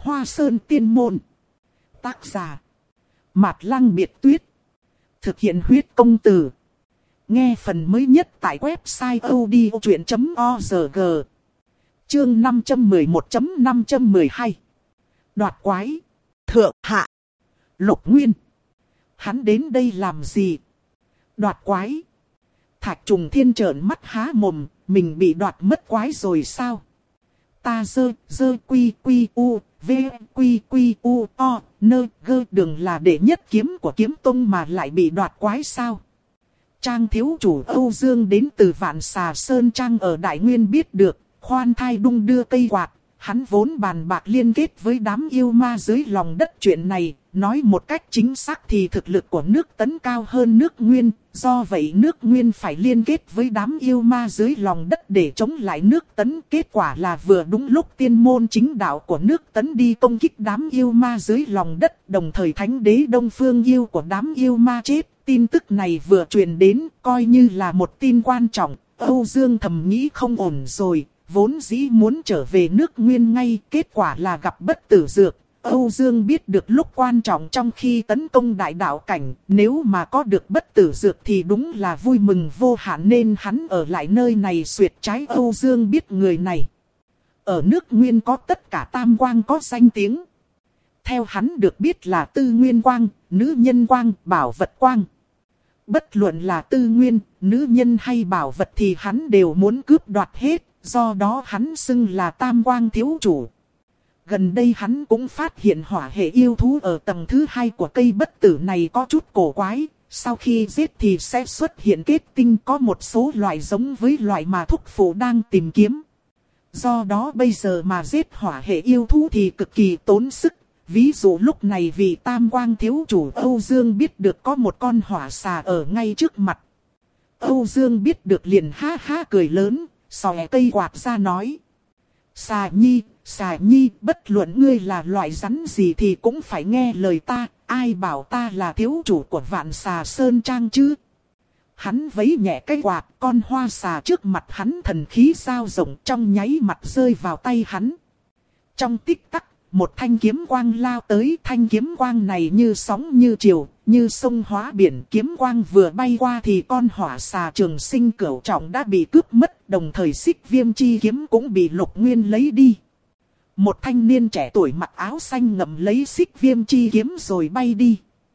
Hoa Sơn Tiên Môn. Tác giả Mạt Lăng Biệt Tuyết. Thực hiện huyết công từ. Nghe phần mới nhất tại website odchuyện.org. Chương 511.512. Đoạt quái. Thượng hạ. Lục Nguyên. Hắn đến đây làm gì? Đoạt quái. Thạch Trùng Thiên trợn mắt há mồm, mình bị đoạt mất quái rồi sao? Ta dơ quy u, v quy u o, nơ gơ đường là đệ nhất kiếm của kiếm tông mà lại bị đoạt quái sao? Trang thiếu chủ Âu Dương đến từ Vạn Xà Sơn Trang ở Đại Nguyên biết được, khoan thai đung đưa cây quạt, hắn vốn bàn bạc liên kết với đám yêu ma dưới lòng đất chuyện này, nói một cách chính xác thì thực lực của nước Tấn cao hơn nước Nguyên, do vậy nước Nguyên phải liên kết với đám yêu ma dưới lòng đất để chống lại nước Tấn. Kết quả là vừa đúng lúc tiên môn chính đạo của nước Tấn đi công kích đám yêu ma dưới lòng đất, đồng thời thánh đế Đông Phương Yêu của đám yêu ma chết. Tin tức này vừa truyền đến, coi như là một tin quan trọng. Âu Dương thầm nghĩ không ổn rồi, vốn dĩ muốn trở về nước Nguyên ngay, kết quả là gặp bất tử dược. Âu Dương biết được lúc quan trọng trong khi tấn công đại đạo cảnh, nếu mà có được bất tử dược thì đúng là vui mừng vô hạn, nên hắn ở lại nơi này xuyệt trái. Âu Dương biết người này ở nước Nguyên có tất cả tam quang có danh tiếng. Theo hắn được biết là Tư Nguyên Quang, Nữ Nhân Quang, Bảo Vật Quang. Bất luận là tư nguyên, nữ nhân hay bảo vật thì hắn đều muốn cướp đoạt hết, do đó hắn xưng là Tam Quang thiếu chủ. Gần đây hắn cũng phát hiện hỏa hệ yêu thú ở tầng thứ 2 của cây bất tử này có chút cổ quái. Sau khi giết thì sẽ xuất hiện kết tinh, có một số loại giống với loại mà thúc phụ đang tìm kiếm. Do đó bây giờ mà giết hỏa hệ yêu thú thì cực kỳ tốn sức. Ví dụ lúc này vị Tam Quang thiếu chủ Âu Dương biết được có một con hỏa xà ở ngay trước mặt. Âu Dương biết được liền ha ha cười lớn, xòe cây quạt ra nói. Xà nhi, bất luận ngươi là loại rắn gì thì cũng phải nghe lời ta, ai bảo ta là thiếu chủ của Vạn Xà Sơn Trang chứ. Hắn vẫy nhẹ cây quạt, con hoa xà trước mặt hắn thần khí dao rộng trong nháy mặt rơi vào tay hắn. Trong tích tắc, một thanh kiếm quang lao tới, thanh kiếm quang này như sóng như triều, như sông hóa biển. Kiếm quang vừa bay qua thì con hỏa xà Trường Sinh Cửu Trọng đã bị cướp mất, đồng thời Xích Viêm chi kiếm cũng bị Lục Nguyên lấy đi. Một thanh niên trẻ tuổi mặc áo xanh ngậm lấy Xích Viêm chi kiếm rồi bay đi.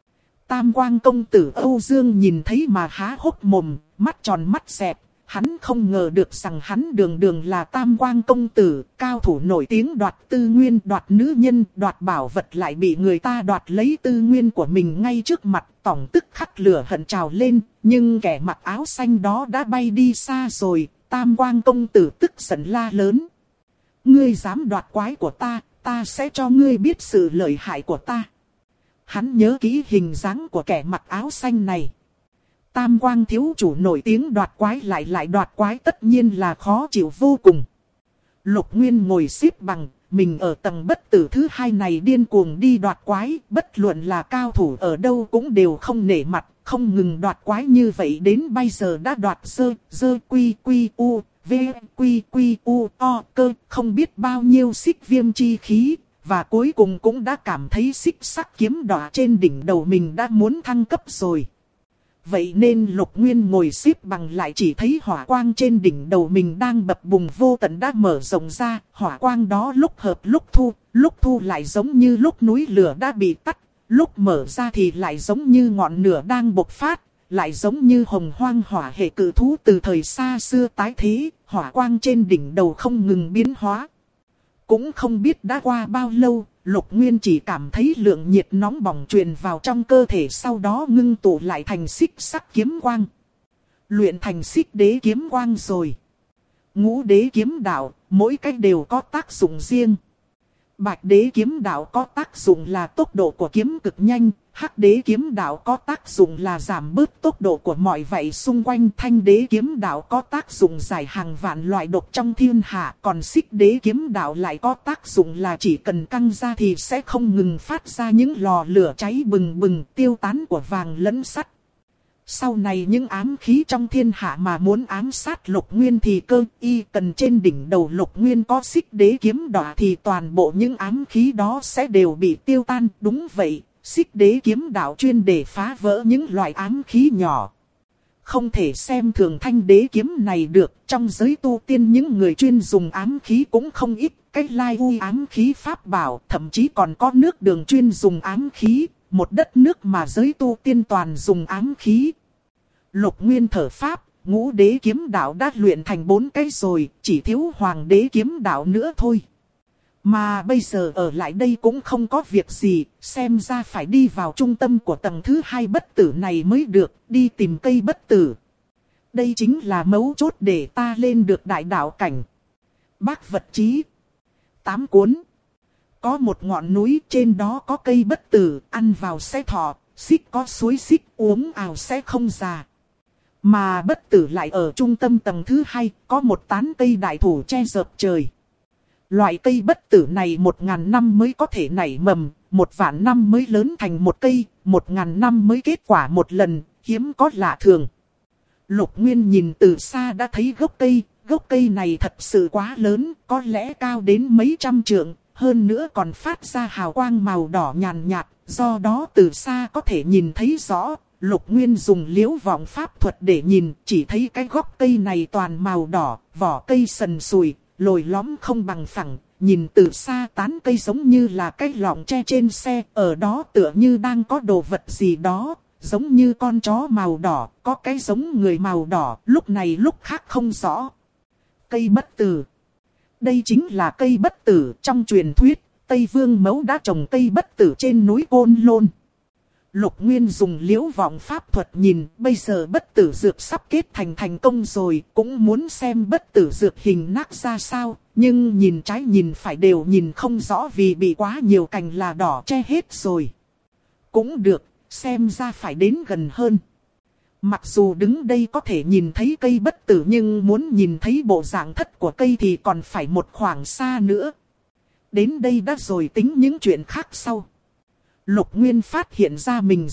Tam Quang công tử Âu Dương nhìn thấy mà há hốc mồm, mắt tròn mắt dẹt. Hắn không ngờ được rằng hắn đường đường là Tam Quang công tử, cao thủ nổi tiếng đoạt tư nguyên, đoạt nữ nhân, đoạt bảo vật, lại bị người ta đoạt lấy tư nguyên của mình ngay trước mặt, tỏng tức khắc lửa hận trào lên. Nhưng kẻ mặc áo xanh đó đã bay đi xa rồi. Tam Quang công tử tức giận la lớn. Ngươi dám đoạt quái của ta, ta sẽ cho ngươi biết sự lợi hại của ta. Hắn nhớ kỹ hình dáng của kẻ mặc áo xanh này. Tam Quang thiếu chủ nổi tiếng đoạt quái lại đoạt quái, tất nhiên là khó chịu vô cùng. Lục Nguyên ngồi xếp bằng, mình ở tầng bất tử thứ 2 này điên cuồng đi đoạt quái, bất luận là cao thủ ở đâu cũng đều không nể mặt, không ngừng đoạt quái như vậy đến bây giờ đã đoạt dơ quy u, v quy u o cơ, không biết bao nhiêu xích viêm chi khí. Và cuối cùng cũng đã cảm thấy xích sắc kiếm đỏ trên đỉnh đầu mình đã muốn thăng cấp rồi. Vậy nên Lục Nguyên ngồi xếp bằng lại chỉ thấy hỏa quang trên đỉnh đầu mình đang bập bùng vô tận đã mở rộng ra. Hỏa quang đó lúc hợp lúc thu lại giống như lúc núi lửa đã bị tắt. Lúc mở ra thì lại giống như ngọn lửa đang bộc phát. Lại giống như hồng hoang hỏa hệ cự thú từ thời xa xưa tái thế. Hỏa quang trên đỉnh đầu không ngừng biến hóa. Cũng không biết đã qua bao lâu, Lục Nguyên chỉ cảm thấy lượng nhiệt nóng bỏng truyền vào trong cơ thể, sau đó ngưng tụ lại thành xích sắc kiếm quang. Luyện thành xích đế kiếm quang rồi. Ngũ đế kiếm đạo, mỗi cách đều có tác dụng riêng. Bạch đế kiếm đạo có tác dụng là tốc độ của kiếm cực nhanh. Hắc đế kiếm đạo có tác dụng là giảm bớt tốc độ của mọi vậy xung quanh. Thanh đế kiếm đạo có tác dụng giải hàng vạn loại độc trong thiên hạ. Còn xích đế kiếm đạo lại có tác dụng là chỉ cần căng ra thì sẽ không ngừng phát ra những lò lửa cháy bừng bừng tiêu tán của vàng lẫn sắt. Sau này những ám khí trong thiên hạ mà muốn ám sát Lục Nguyên thì cơ y cần trên đỉnh đầu Lục Nguyên có xích đế kiếm đỏ thì toàn bộ những ám khí đó sẽ đều bị tiêu tan. Đúng vậy, xích đế kiếm đạo chuyên để phá vỡ những loại ám khí nhỏ. Không thể xem thường thanh đế kiếm này được, trong giới tu tiên những người chuyên dùng ám khí cũng không ít. Cái lai ui ám khí pháp bảo, thậm chí còn có nước Đường chuyên dùng ám khí, một đất nước mà giới tu tiên toàn dùng ám khí. Lục Nguyên thở pháp, ngũ đế kiếm đạo đã luyện thành 4 cái rồi, chỉ thiếu hoàng đế kiếm đạo nữa thôi. Mà bây giờ ở lại đây cũng không có việc gì, xem ra phải đi vào trung tâm của tầng thứ 2 bất tử này mới được, đi tìm cây bất tử. Đây chính là mấu chốt để ta lên được đại đạo cảnh. Bác vật chí 8 cuốn. Có một ngọn núi trên đó có cây bất tử, ăn vào sẽ thọ, xích có suối xích uống ào sẽ không già. Mà bất tử lại ở trung tâm tầng thứ 2, có một tán cây đại thụ che dợp trời. Loại cây bất tử này 1000 năm mới có thể nảy mầm, 1.000.000 năm mới lớn thành một cây, 1000 năm mới kết quả một lần, hiếm có lạ thường. Lục Nguyên nhìn từ xa đã thấy gốc cây này thật sự quá lớn, có lẽ cao đến mấy trăm trượng, hơn nữa còn phát ra hào quang màu đỏ nhàn nhạt, do đó từ xa có thể nhìn thấy rõ. Lục Nguyên dùng liễu vọng pháp thuật để nhìn, chỉ thấy cái gốc cây này toàn màu đỏ, vỏ cây sần sùi, lồi lõm không bằng phẳng, nhìn từ xa tán cây giống như là cái lọng tre trên xe, ở đó tựa như đang có đồ vật gì đó, giống như con chó màu đỏ, có cái giống người màu đỏ, lúc này lúc khác không rõ. Cây bất tử. Đây chính là cây bất tử trong truyền thuyết, Tây Vương Mẫu đã trồng cây bất tử trên núi Côn Lôn. Lục Nguyên dùng liễu vọng pháp thuật nhìn, bây giờ bất tử dược sắp kết thành công rồi, cũng muốn xem bất tử dược hình nát ra sao, nhưng nhìn trái nhìn phải đều nhìn không rõ vì bị quá nhiều cành là đỏ che hết rồi. Cũng được, xem ra phải đến gần hơn. Mặc dù đứng đây có thể nhìn thấy cây bất tử nhưng muốn nhìn thấy bộ dạng thất của cây thì còn phải một khoảng xa nữa. Đến đây đã rồi tính những chuyện khác sau. Lục Nguyên phát hiện ra mình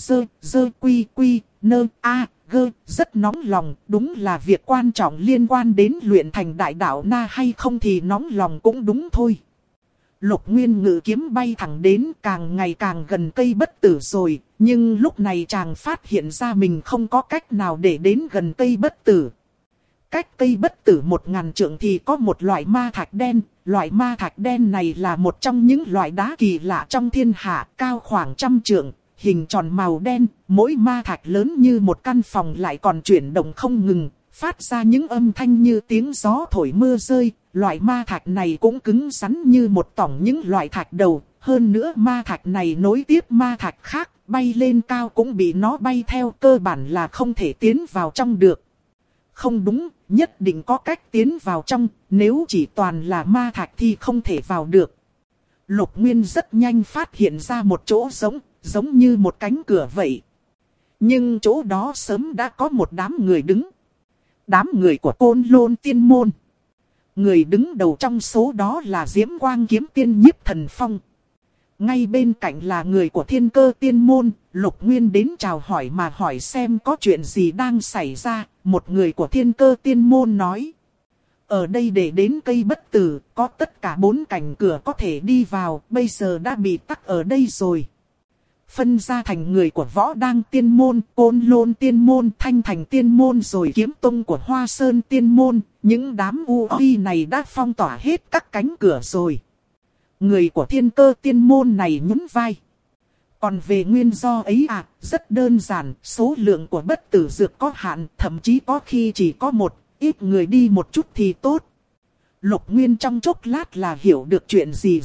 rất nóng lòng, đúng là việc quan trọng liên quan đến luyện thành đại đạo na hay không thì nóng lòng cũng đúng thôi. Lục Nguyên ngự kiếm bay thẳng đến, càng ngày càng gần cây bất tử rồi, nhưng lúc này chàng phát hiện ra mình không có cách nào để đến gần cây bất tử. Cách cây bất tử 1000 trượng thì có một loại ma thạch đen, loại ma thạch đen này là một trong những loại đá kỳ lạ trong thiên hạ, cao khoảng 100 trượng, hình tròn màu đen, mỗi ma thạch lớn như một căn phòng lại còn chuyển động không ngừng, phát ra những âm thanh như tiếng gió thổi mưa rơi. Loại ma thạch này cũng cứng rắn như một tỏng những loại thạch đầu, hơn nữa ma thạch này nối tiếp ma thạch khác, bay lên cao cũng bị nó bay theo, cơ bản là không thể tiến vào trong được. Không đúng, nhất định có cách tiến vào trong, nếu chỉ toàn là ma thạch thì không thể vào được. Lục Nguyên rất nhanh phát hiện ra một chỗ giống như một cánh cửa vậy. Nhưng chỗ đó sớm đã có một đám người đứng. Đám người của Côn Lôn Tiên Môn. Người đứng đầu trong số đó là Diễm Quang Kiếm Tiên Nhiếp Thần Phong. Ngay bên cạnh là người của Thiên Cơ Tiên Môn. Lục Nguyên đến chào hỏi mà hỏi xem có chuyện gì đang xảy ra. Một người của Thiên Cơ Tiên Môn nói: ở đây để đến cây bất tử, có tất cả 4 cánh cửa có thể đi vào, bây giờ đã bị tắc ở đây rồi. Phân ra thành người của Võ Đăng Tiên Môn, Côn Lôn Tiên Môn, Thanh Thành Tiên Môn rồi Kiếm Tông của Hoa Sơn Tiên Môn. Những đám uy này đã phong tỏa hết các cánh cửa rồi. Người của Thiên Cơ Tiên Môn này nhún vai. Còn về nguyên do ấy rất đơn giản, số lượng của bất tử dược có hạn, thậm chí có khi chỉ có một, ít người đi một chút thì tốt. Lục Nguyên trong chốc lát là hiểu được chuyện gì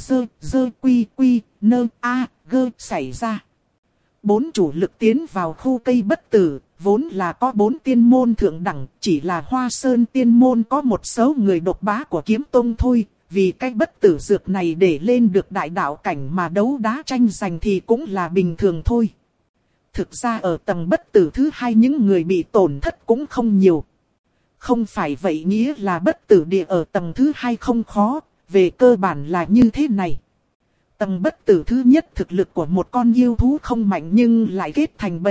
xảy ra. 4 chủ lực tiến vào khu cây bất tử, vốn là có 4 tiên môn thượng đẳng, chỉ là Hoa Sơn Tiên Môn có một số người độc bá của Kiếm Tông thôi. Vì cái bất tử dược này để lên được đại đạo cảnh mà đấu đá tranh giành thì cũng là bình thường thôi. Thực ra ở tầng bất tử thứ 2 những người bị tổn thất cũng không nhiều. Không phải vậy nghĩa là bất tử địa ở tầng thứ 2 không khó, về cơ bản là như thế này. Tầng bất tử thứ nhất thực lực của một con yêu thú không mạnh nhưng lại kết thành bầy,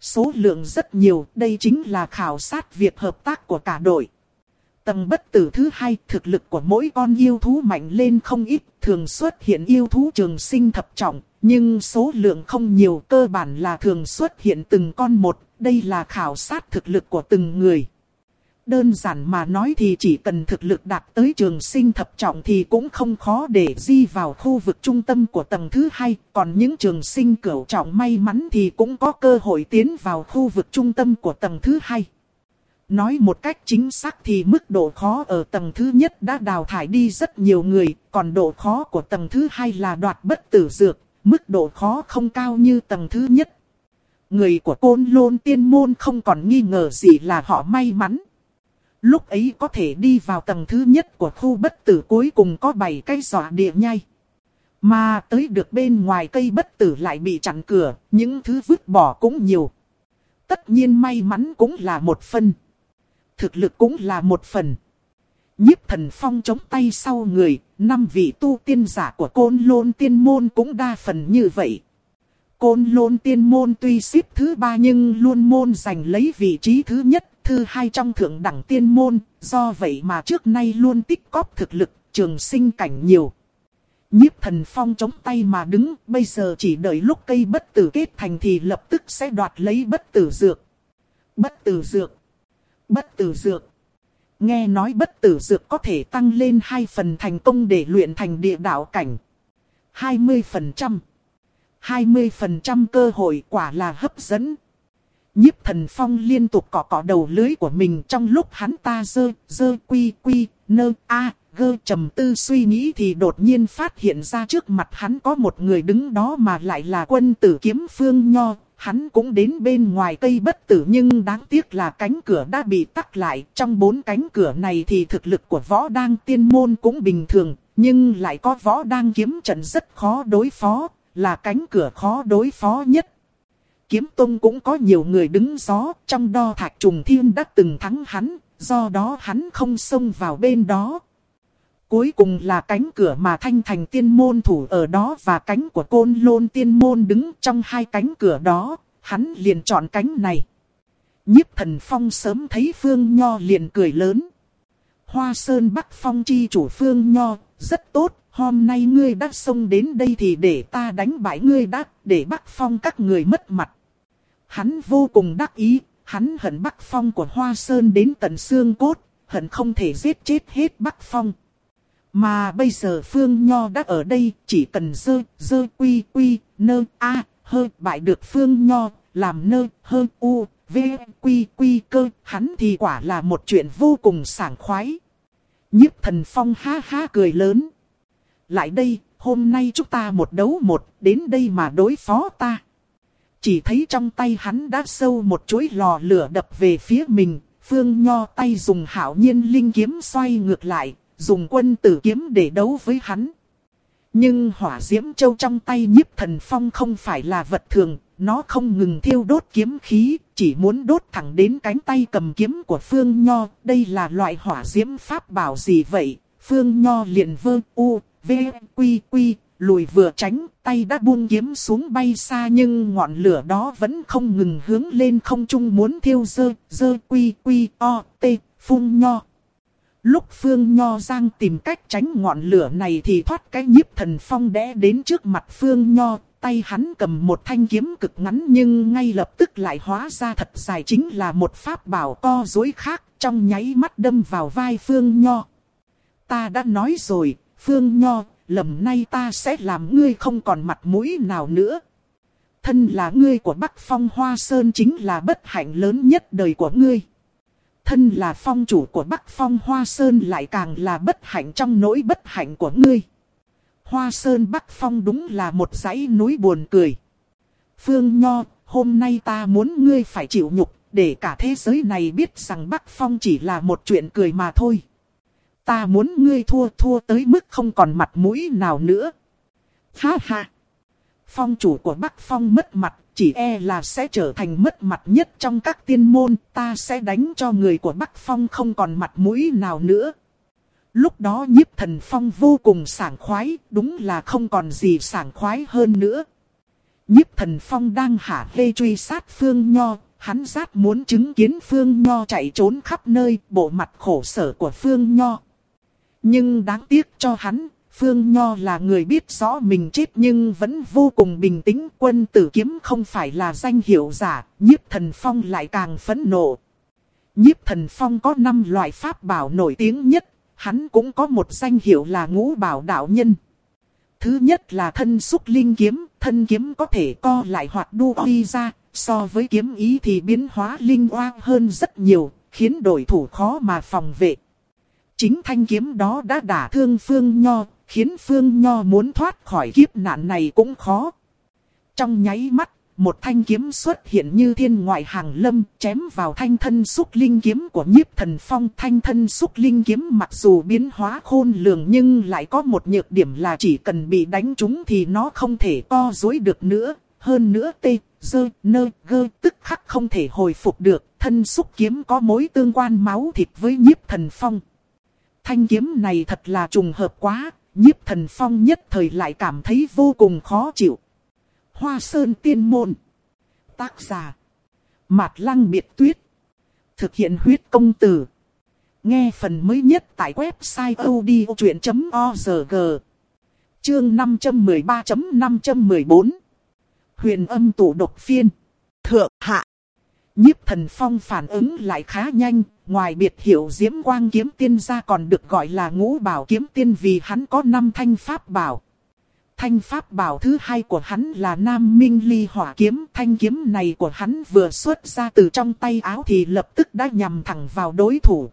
số lượng rất nhiều, đây chính là khảo sát việc hợp tác của cả đội. Tầng bất tử thứ 2, thực lực của mỗi con yêu thú mạnh lên không ít, thường xuất hiện yêu thú trường sinh thập trọng, nhưng số lượng không nhiều, cơ bản là thường xuất hiện từng con một, đây là khảo sát thực lực của từng người. Đơn giản mà nói thì chỉ cần thực lực đạt tới trường sinh thập trọng thì cũng không khó để di vào khu vực trung tâm của tầng thứ 2, còn những trường sinh cửu trọng may mắn thì cũng có cơ hội tiến vào khu vực trung tâm của tầng thứ 2. Nói một cách chính xác thì mức độ khó ở tầng thứ nhất đã đào thải đi rất nhiều người, còn độ khó của tầng thứ 2 là đoạt bất tử dược, mức độ khó không cao như tầng thứ nhất. Người của Côn Lôn Tiên Môn không còn nghi ngờ gì là họ may mắn. Lúc ấy có thể đi vào tầng thứ nhất của khu bất tử cuối cùng có 7 cây dọa địa nhai. Mà tới được bên ngoài cây bất tử lại bị chặn cửa, những thứ vứt bỏ cũng nhiều. Tất nhiên may mắn cũng là một phần. Thực lực cũng là một phần. Nhiếp Thần Phong chống tay sau người, 5 vị tu tiên giả của Côn Lôn Tiên Môn cũng đa phần như vậy. Côn Lôn Tiên Môn tuy xếp thứ 3 nhưng luôn môn giành lấy vị trí thứ nhất, thứ 2 trong thượng đẳng tiên môn, do vậy mà trước nay luôn tích cóp thực lực, trường sinh cảnh nhiều. Nhiếp Thần Phong chống tay mà đứng, bây giờ chỉ đợi lúc cây bất tử kết thành thì lập tức sẽ đoạt lấy bất tử dược. Bất tử dược. Bất tử dược. Nghe nói bất tử dược có thể tăng lên 2 phần thành công để luyện thành địa đạo cảnh. 20%. 20% cơ hội quả là hấp dẫn. Nhiếp Thần Phong liên tục cọ đầu lưới của mình trong lúc hắn ta dơ quy nơ gơ trầm tư suy nghĩ thì đột nhiên phát hiện ra trước mặt hắn có một người đứng đó mà lại là Quân Tử Kiếm Phương Nho. Hắn cũng đến bên ngoài cây bất tử nhưng đáng tiếc là cánh cửa đã bị tắc lại. Trong 4 cánh cửa này thì thực lực của Võ Đang Tiên Môn cũng bình thường, nhưng lại có Võ Đang Kiếm Trận rất khó đối phó, là cánh cửa khó đối phó nhất. Kiếm Tông cũng có nhiều người đứng gió, trong đó Thạch Trùng Thiên đã từng thắng hắn, do đó hắn không xông vào bên đó. Cuối cùng là cánh cửa mà Thanh Thành Tiên Môn thủ ở đó và cánh của Côn Lôn Tiên Môn đứng trong 2 cánh cửa đó, hắn liền chọn cánh này. Nhiếp Thần Phong sớm thấy Phương Nho liền cười lớn. Hoa Sơn Bắc Phong chi chủ Phương Nho, rất tốt, hôm nay ngươi đã xông đến đây thì để ta đánh bại ngươi đã, để Bắc Phong các người mất mặt. Hắn vô cùng đắc ý, hắn hận Bắc Phong của Hoa Sơn đến tận xương cốt, hận không thể giết chết hết Bắc Phong. Mà bây giờ Phương Nho đã ở đây, chỉ cần dơ quy nơ hơi bại được Phương Nho, làm nơ hơi quy cơ, hắn thì quả là một chuyện vô cùng sảng khoái. Nhiếp Thần Phong ha ha cười lớn. Lại đây, hôm nay chúng ta một đấu một, đến đây mà đối phó ta. Chỉ thấy trong tay hắn đã sâu một chuỗi lò lửa đập về phía mình, Phương Nho tay dùng Hạo Nhiên Linh kiếm xoay ngược lại, dùng Quân Tử kiếm để đấu với hắn. Nhưng hỏa diễm châu trong tay Nhiếp Thần Phong không phải là vật thường, nó không ngừng thiêu đốt kiếm khí, chỉ muốn đốt thẳng đến cánh tay cầm kiếm của Phương Nho. Đây là loại hỏa diễm pháp bảo gì vậy? Phương Nho liền quy lùi vừa tránh, tay đã buông kiếm xuống bay xa nhưng ngọn lửa đó vẫn không ngừng hướng lên không trung muốn thiêu dơ quy Phương Nho. Lúc Phương Nho Giang tìm cách tránh ngọn lửa này thì thoát cái Nhiếp Thần Phong đẽ đến trước mặt Phương Nho, tay hắn cầm một thanh kiếm cực ngắn nhưng ngay lập tức lại hóa ra thật dài, chính là một pháp bảo co duỗi khác, trong nháy mắt đâm vào vai Phương Nho. Ta đã nói rồi, Phương Nho, lầm nay ta sẽ làm ngươi không còn mặt mũi nào nữa. Thân là ngươi của Bắc Phong Hoa Sơn chính là bất hạnh lớn nhất đời của ngươi. Thân là phong chủ của Bắc Phong Hoa Sơn lại càng là bất hạnh trong nỗi bất hạnh của ngươi. Hoa Sơn Bắc Phong đúng là một dãy núi buồn cười. Phương Nho, hôm nay ta muốn ngươi phải chịu nhục, để cả thế giới này biết rằng Bắc Phong chỉ là một chuyện cười mà thôi. Ta muốn ngươi thua tới mức không còn mặt mũi nào nữa. Ha ha! Phong chủ của Bắc Phong mất mặt, chỉ e là sẽ trở thành mất mặt nhất trong các tiên môn. Ta sẽ đánh cho người của Bắc Phong không còn mặt mũi nào nữa. Lúc đó Nhiếp Thần Phong vô cùng sảng khoái, đúng là không còn gì sảng khoái hơn nữa. Nhiếp Thần Phong đang hả hê truy sát Phương Nho, hắn rất muốn chứng kiến Phương Nho chạy trốn khắp nơi, bộ mặt khổ sở của Phương Nho. Nhưng đáng tiếc cho hắn, Phương Nho là người biết rõ mình chết nhưng vẫn vô cùng bình tĩnh. Quân tử kiếm không phải là danh hiệu giả, Nhiếp Thần Phong lại càng phẫn nộ. Nhiếp Thần Phong có 5 loại pháp bảo nổi tiếng nhất, hắn cũng có một danh hiệu là Ngũ Bảo Đạo Nhân. Thứ nhất là thân xúc linh kiếm, thân kiếm có thể co lại hoặc đu uy ra, so với kiếm ý thì biến hóa linh oang hơn rất nhiều, khiến đối thủ khó mà phòng vệ. Chính thanh kiếm đó đã đả thương Phương Nho, khiến Phương Nho muốn thoát khỏi kiếp nạn này cũng khó. Trong nháy mắt, một thanh kiếm xuất hiện như thiên ngoại hàng lâm, chém vào thanh thân xúc linh kiếm của Nhiếp Thần Phong. Thanh thân xúc linh kiếm mặc dù biến hóa khôn lường nhưng lại có một nhược điểm là chỉ cần bị đánh trúng thì nó không thể co duỗi được nữa. Hơn nữa tức khắc không thể hồi phục được. Thân xúc kiếm có mối tương quan máu thịt với Nhiếp Thần Phong. Thanh kiếm này thật là trùng hợp quá, Nhiếp Thần Phong nhất thời lại cảm thấy vô cùng khó chịu. Hoa Sơn Tiên Môn. Tác giả Mạt Lăng Biệt Tuyết. Thực hiện huyết công từ. Nghe phần mới nhất tại website odchuyện.org. Chương 513.514 Huyền Âm Tụ Độc Phiên. Thượng hạ. Nhiếp Thần Phong phản ứng lại khá nhanh, ngoài biệt hiệu Diễm Quang Kiếm Tiên ra còn được gọi là Ngũ Bảo Kiếm Tiên vì hắn có 5 thanh pháp bảo. Thanh pháp bảo thứ hai của hắn là Nam Minh Ly Hỏa Kiếm. Thanh kiếm này của hắn vừa xuất ra từ trong tay áo thì lập tức đã nhằm thẳng vào đối thủ.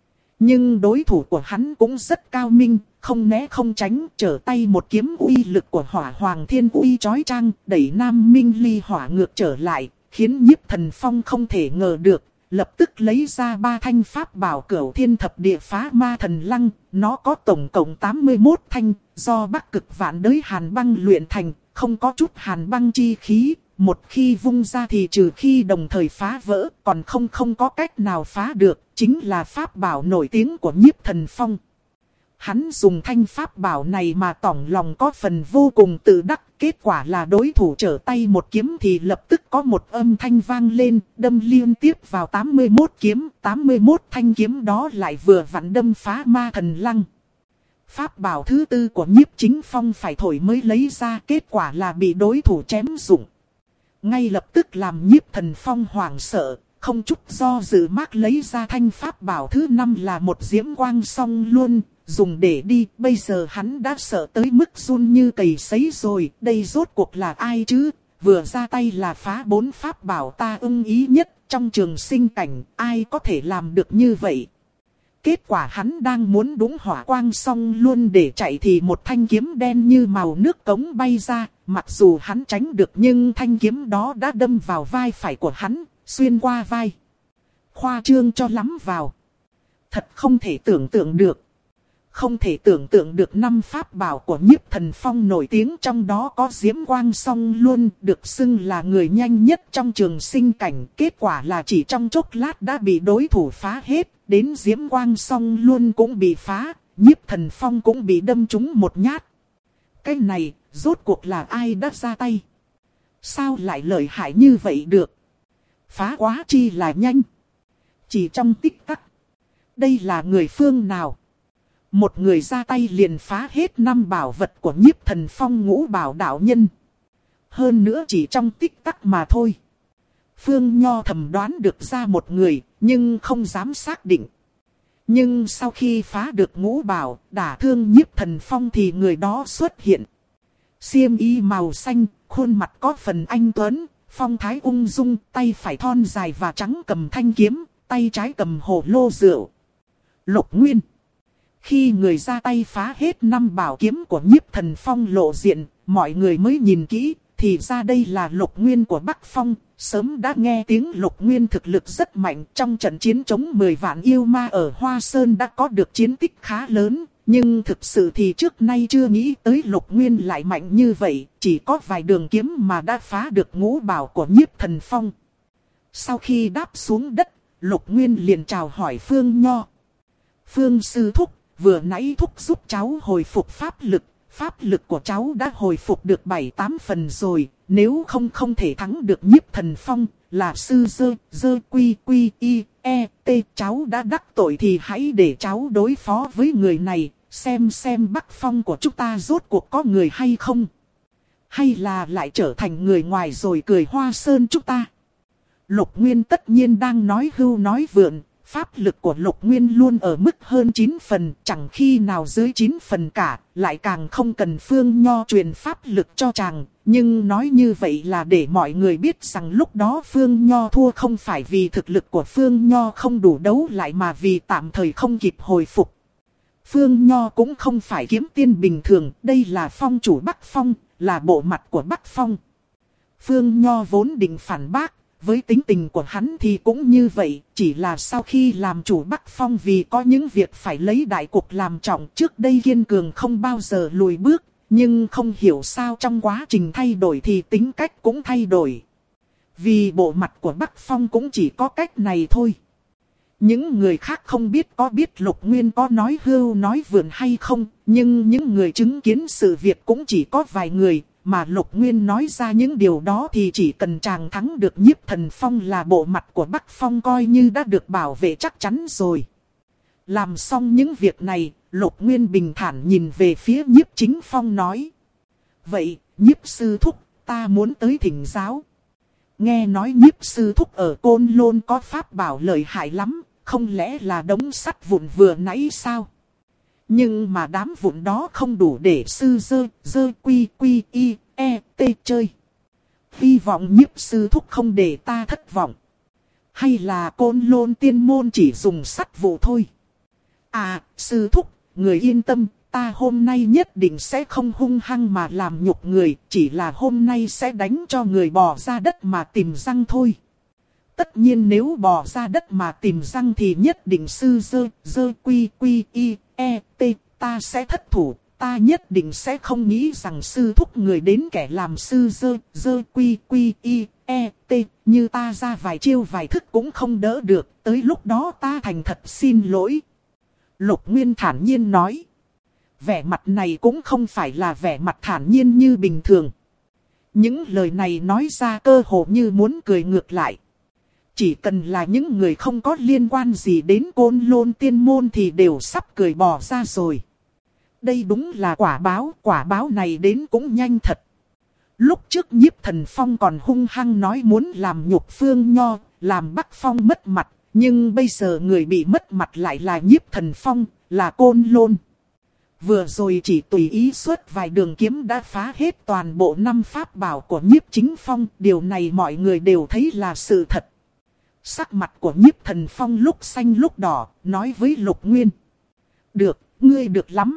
Nhưng đối thủ của hắn cũng rất cao minh, không né không tránh, trở tay một kiếm uy lực của Hỏa Hoàng Thiên Uy chói chang, đẩy Nam Minh Ly Hỏa ngược trở lại, khiến Nhiếp Thần Phong không thể ngờ được. Lập tức lấy ra 3 thanh pháp bảo Cửu Thiên Thập Địa Phá Ma Thần Lăng, nó có tổng cộng 81 thanh, do Bắc Cực Vạn Đới hàn băng luyện thành, không có chút hàn băng chi khí, một khi vung ra thì trừ khi đồng thời phá vỡ, còn không có cách nào phá được, chính là pháp bảo nổi tiếng của Nhiếp Thần Phong. Hắn dùng thanh pháp bảo này mà tỏng lòng có phần vô cùng tự đắc, kết quả là đối thủ trở tay một kiếm thì lập tức có một âm thanh vang lên, đâm liên tiếp vào 81 kiếm, 81 thanh kiếm đó lại vừa vặn đâm phá Ma Thần Lăng. Pháp bảo thứ tư của Nhiếp Chính Phong phải thổi mới lấy ra, kết quả là bị đối thủ chém rụng. Ngay lập tức làm Nhiếp Thần Phong hoảng sợ, không chút do dự mác lấy ra thanh pháp bảo thứ 5 là một diễm quang song luôn. Dùng để đi, bây giờ hắn đã sợ tới mức run như cầy sấy rồi, đây rốt cuộc là ai chứ? Vừa ra tay là phá 4 pháp bảo ta ưng ý nhất, trong trường sinh cảnh, ai có thể làm được như vậy? Kết quả hắn đang muốn đúng hỏa quang xong luôn để chạy thì một thanh kiếm đen như màu nước cống bay ra, mặc dù hắn tránh được nhưng thanh kiếm đó đã đâm vào vai phải của hắn, xuyên qua vai. Khoa trương cho lắm vào. Thật không thể tưởng tượng được. Không thể tưởng tượng được 5 pháp bảo của Nhiếp Thần Phong nổi tiếng trong đó có Diễm Quang Song luôn được xưng là người nhanh nhất trong trường sinh cảnh. Kết quả là chỉ trong chốc lát đã bị đối thủ phá hết, đến Diễm Quang Song luôn cũng bị phá, Nhiếp Thần Phong cũng bị đâm trúng một nhát. Cái này, rốt cuộc là ai đã ra tay? Sao lại lợi hại như vậy được? Phá quá chi là nhanh. Chỉ trong tích tắc. Đây là người phương nào? Một người ra tay liền phá hết 5 bảo vật của Nhiếp Thần Phong Ngũ Bảo Đạo Nhân. Hơn nữa chỉ trong tích tắc mà thôi. Phương Nho thầm đoán được ra một người, nhưng không dám xác định. Nhưng sau khi phá được Ngũ Bảo, đả thương Nhiếp Thần Phong thì người đó xuất hiện. Xiêm y màu xanh, khuôn mặt có phần anh tuấn, phong thái ung dung, tay phải thon dài và trắng cầm thanh kiếm, tay trái cầm hồ lô rượu. Lục Nguyên. Khi người ra tay phá hết 5 bảo kiếm của Nhiếp Thần Phong lộ diện, mọi người mới nhìn kỹ, thì ra đây là Lục Nguyên của Bắc Phong. Sớm đã nghe tiếng Lục Nguyên thực lực rất mạnh, trong trận chiến chống 10 vạn yêu ma ở Hoa Sơn đã có được chiến tích khá lớn. Nhưng thực sự thì trước nay chưa nghĩ tới Lục Nguyên lại mạnh như vậy, chỉ có vài đường kiếm mà đã phá được Ngũ Bảo của Nhiếp Thần Phong. Sau khi đáp xuống đất, Lục Nguyên liền chào hỏi Phương Nho. Phương sư thúc. Vừa nãy thúc giúp cháu hồi phục pháp lực của cháu đã hồi phục được 7-8 phần rồi, nếu không không thể thắng được Nhiếp Thần Phong, là sư dơ quy quy y e t. Cháu đã đắc tội thì hãy để cháu đối phó với người này, xem Bắc Phong của chúng ta rốt cuộc có người hay không. Hay là lại trở thành người ngoài rồi cười Hoa Sơn chúng ta. Lục Nguyên tất nhiên đang nói hưu nói vượn. Pháp lực của Lục Nguyên luôn ở mức hơn 9 phần, chẳng khi nào dưới 9 phần cả, lại càng không cần Phương Nho truyền pháp lực cho chàng. Nhưng nói như vậy là để mọi người biết rằng lúc đó Phương Nho thua không phải vì thực lực của Phương Nho không đủ đấu lại mà vì tạm thời không kịp hồi phục. Phương Nho cũng không phải kiếm tiên bình thường, đây là phong chủ Bắc Phong, là bộ mặt của Bắc Phong. Phương Nho vốn định phản bác. Với tính tình của hắn thì cũng như vậy, chỉ là sau khi làm chủ Bắc Phong vì có những việc phải lấy đại cục làm trọng, trước đây kiên cường không bao giờ lùi bước, nhưng không hiểu sao trong quá trình thay đổi thì tính cách cũng thay đổi. Vì bộ mặt của Bắc Phong cũng chỉ có cách này thôi. Những người khác không biết có biết Lục Nguyên có nói hưu nói vượn hay không, nhưng những người chứng kiến sự việc cũng chỉ có vài người. Mà Lục Nguyên nói ra những điều đó thì chỉ cần chàng thắng được Nhiếp Thần Phong là bộ mặt của Bắc Phong coi như đã được bảo vệ chắc chắn rồi. Làm xong những việc này, Lục Nguyên bình thản nhìn về phía Nhiếp Chính Phong nói. Vậy, Nhiếp sư thúc, ta muốn tới thỉnh giáo. Nghe nói Nhiếp sư thúc ở Côn Lôn có pháp bảo lợi hại lắm, không lẽ là đống sắt vụn vừa nãy sao? Nhưng mà đám vụn đó không đủ để sư dơ quy quy y e t chơi. Hy vọng Nhiếp sư thúc không để ta thất vọng. Hay là Côn Lôn tiên môn chỉ dùng sắt vụ thôi? À, sư thúc, người yên tâm, ta hôm nay nhất định sẽ không hung hăng mà làm nhục người, chỉ là hôm nay sẽ đánh cho người bò ra đất mà tìm răng thôi. Tất nhiên nếu bò ra đất mà tìm răng thì nhất định sư dơ quy quy y e t. Ta sẽ thất thủ, ta nhất định sẽ không nghĩ rằng sư thúc người đến kẻ làm sư dơ quy quy y e t. Như ta ra vài chiêu vài thức cũng không đỡ được, tới lúc đó ta thành thật xin lỗi. Lục Nguyên thản nhiên nói. Vẻ mặt này cũng không phải là vẻ mặt thản nhiên như bình thường. Những lời này nói ra cơ hồ như muốn cười ngược lại. Chỉ cần là những người không có liên quan gì đến Côn Lôn tiên môn thì đều sắp cười bỏ ra rồi. Đây đúng là quả báo này đến cũng nhanh thật. Lúc trước Nhiếp Thần Phong còn hung hăng nói muốn làm nhục Phương Nho, làm Bắc Phong mất mặt. Nhưng bây giờ người bị mất mặt lại là Nhiếp Thần Phong, là Côn Lôn. Vừa rồi chỉ tùy ý xuất vài đường kiếm đã phá hết toàn bộ 5 pháp bảo của Nhiếp Chính Phong. Điều này mọi người đều thấy là sự thật. Sắc mặt của Nhiếp Thần Phong lúc xanh lúc đỏ, nói với Lục Nguyên. Được, ngươi được lắm.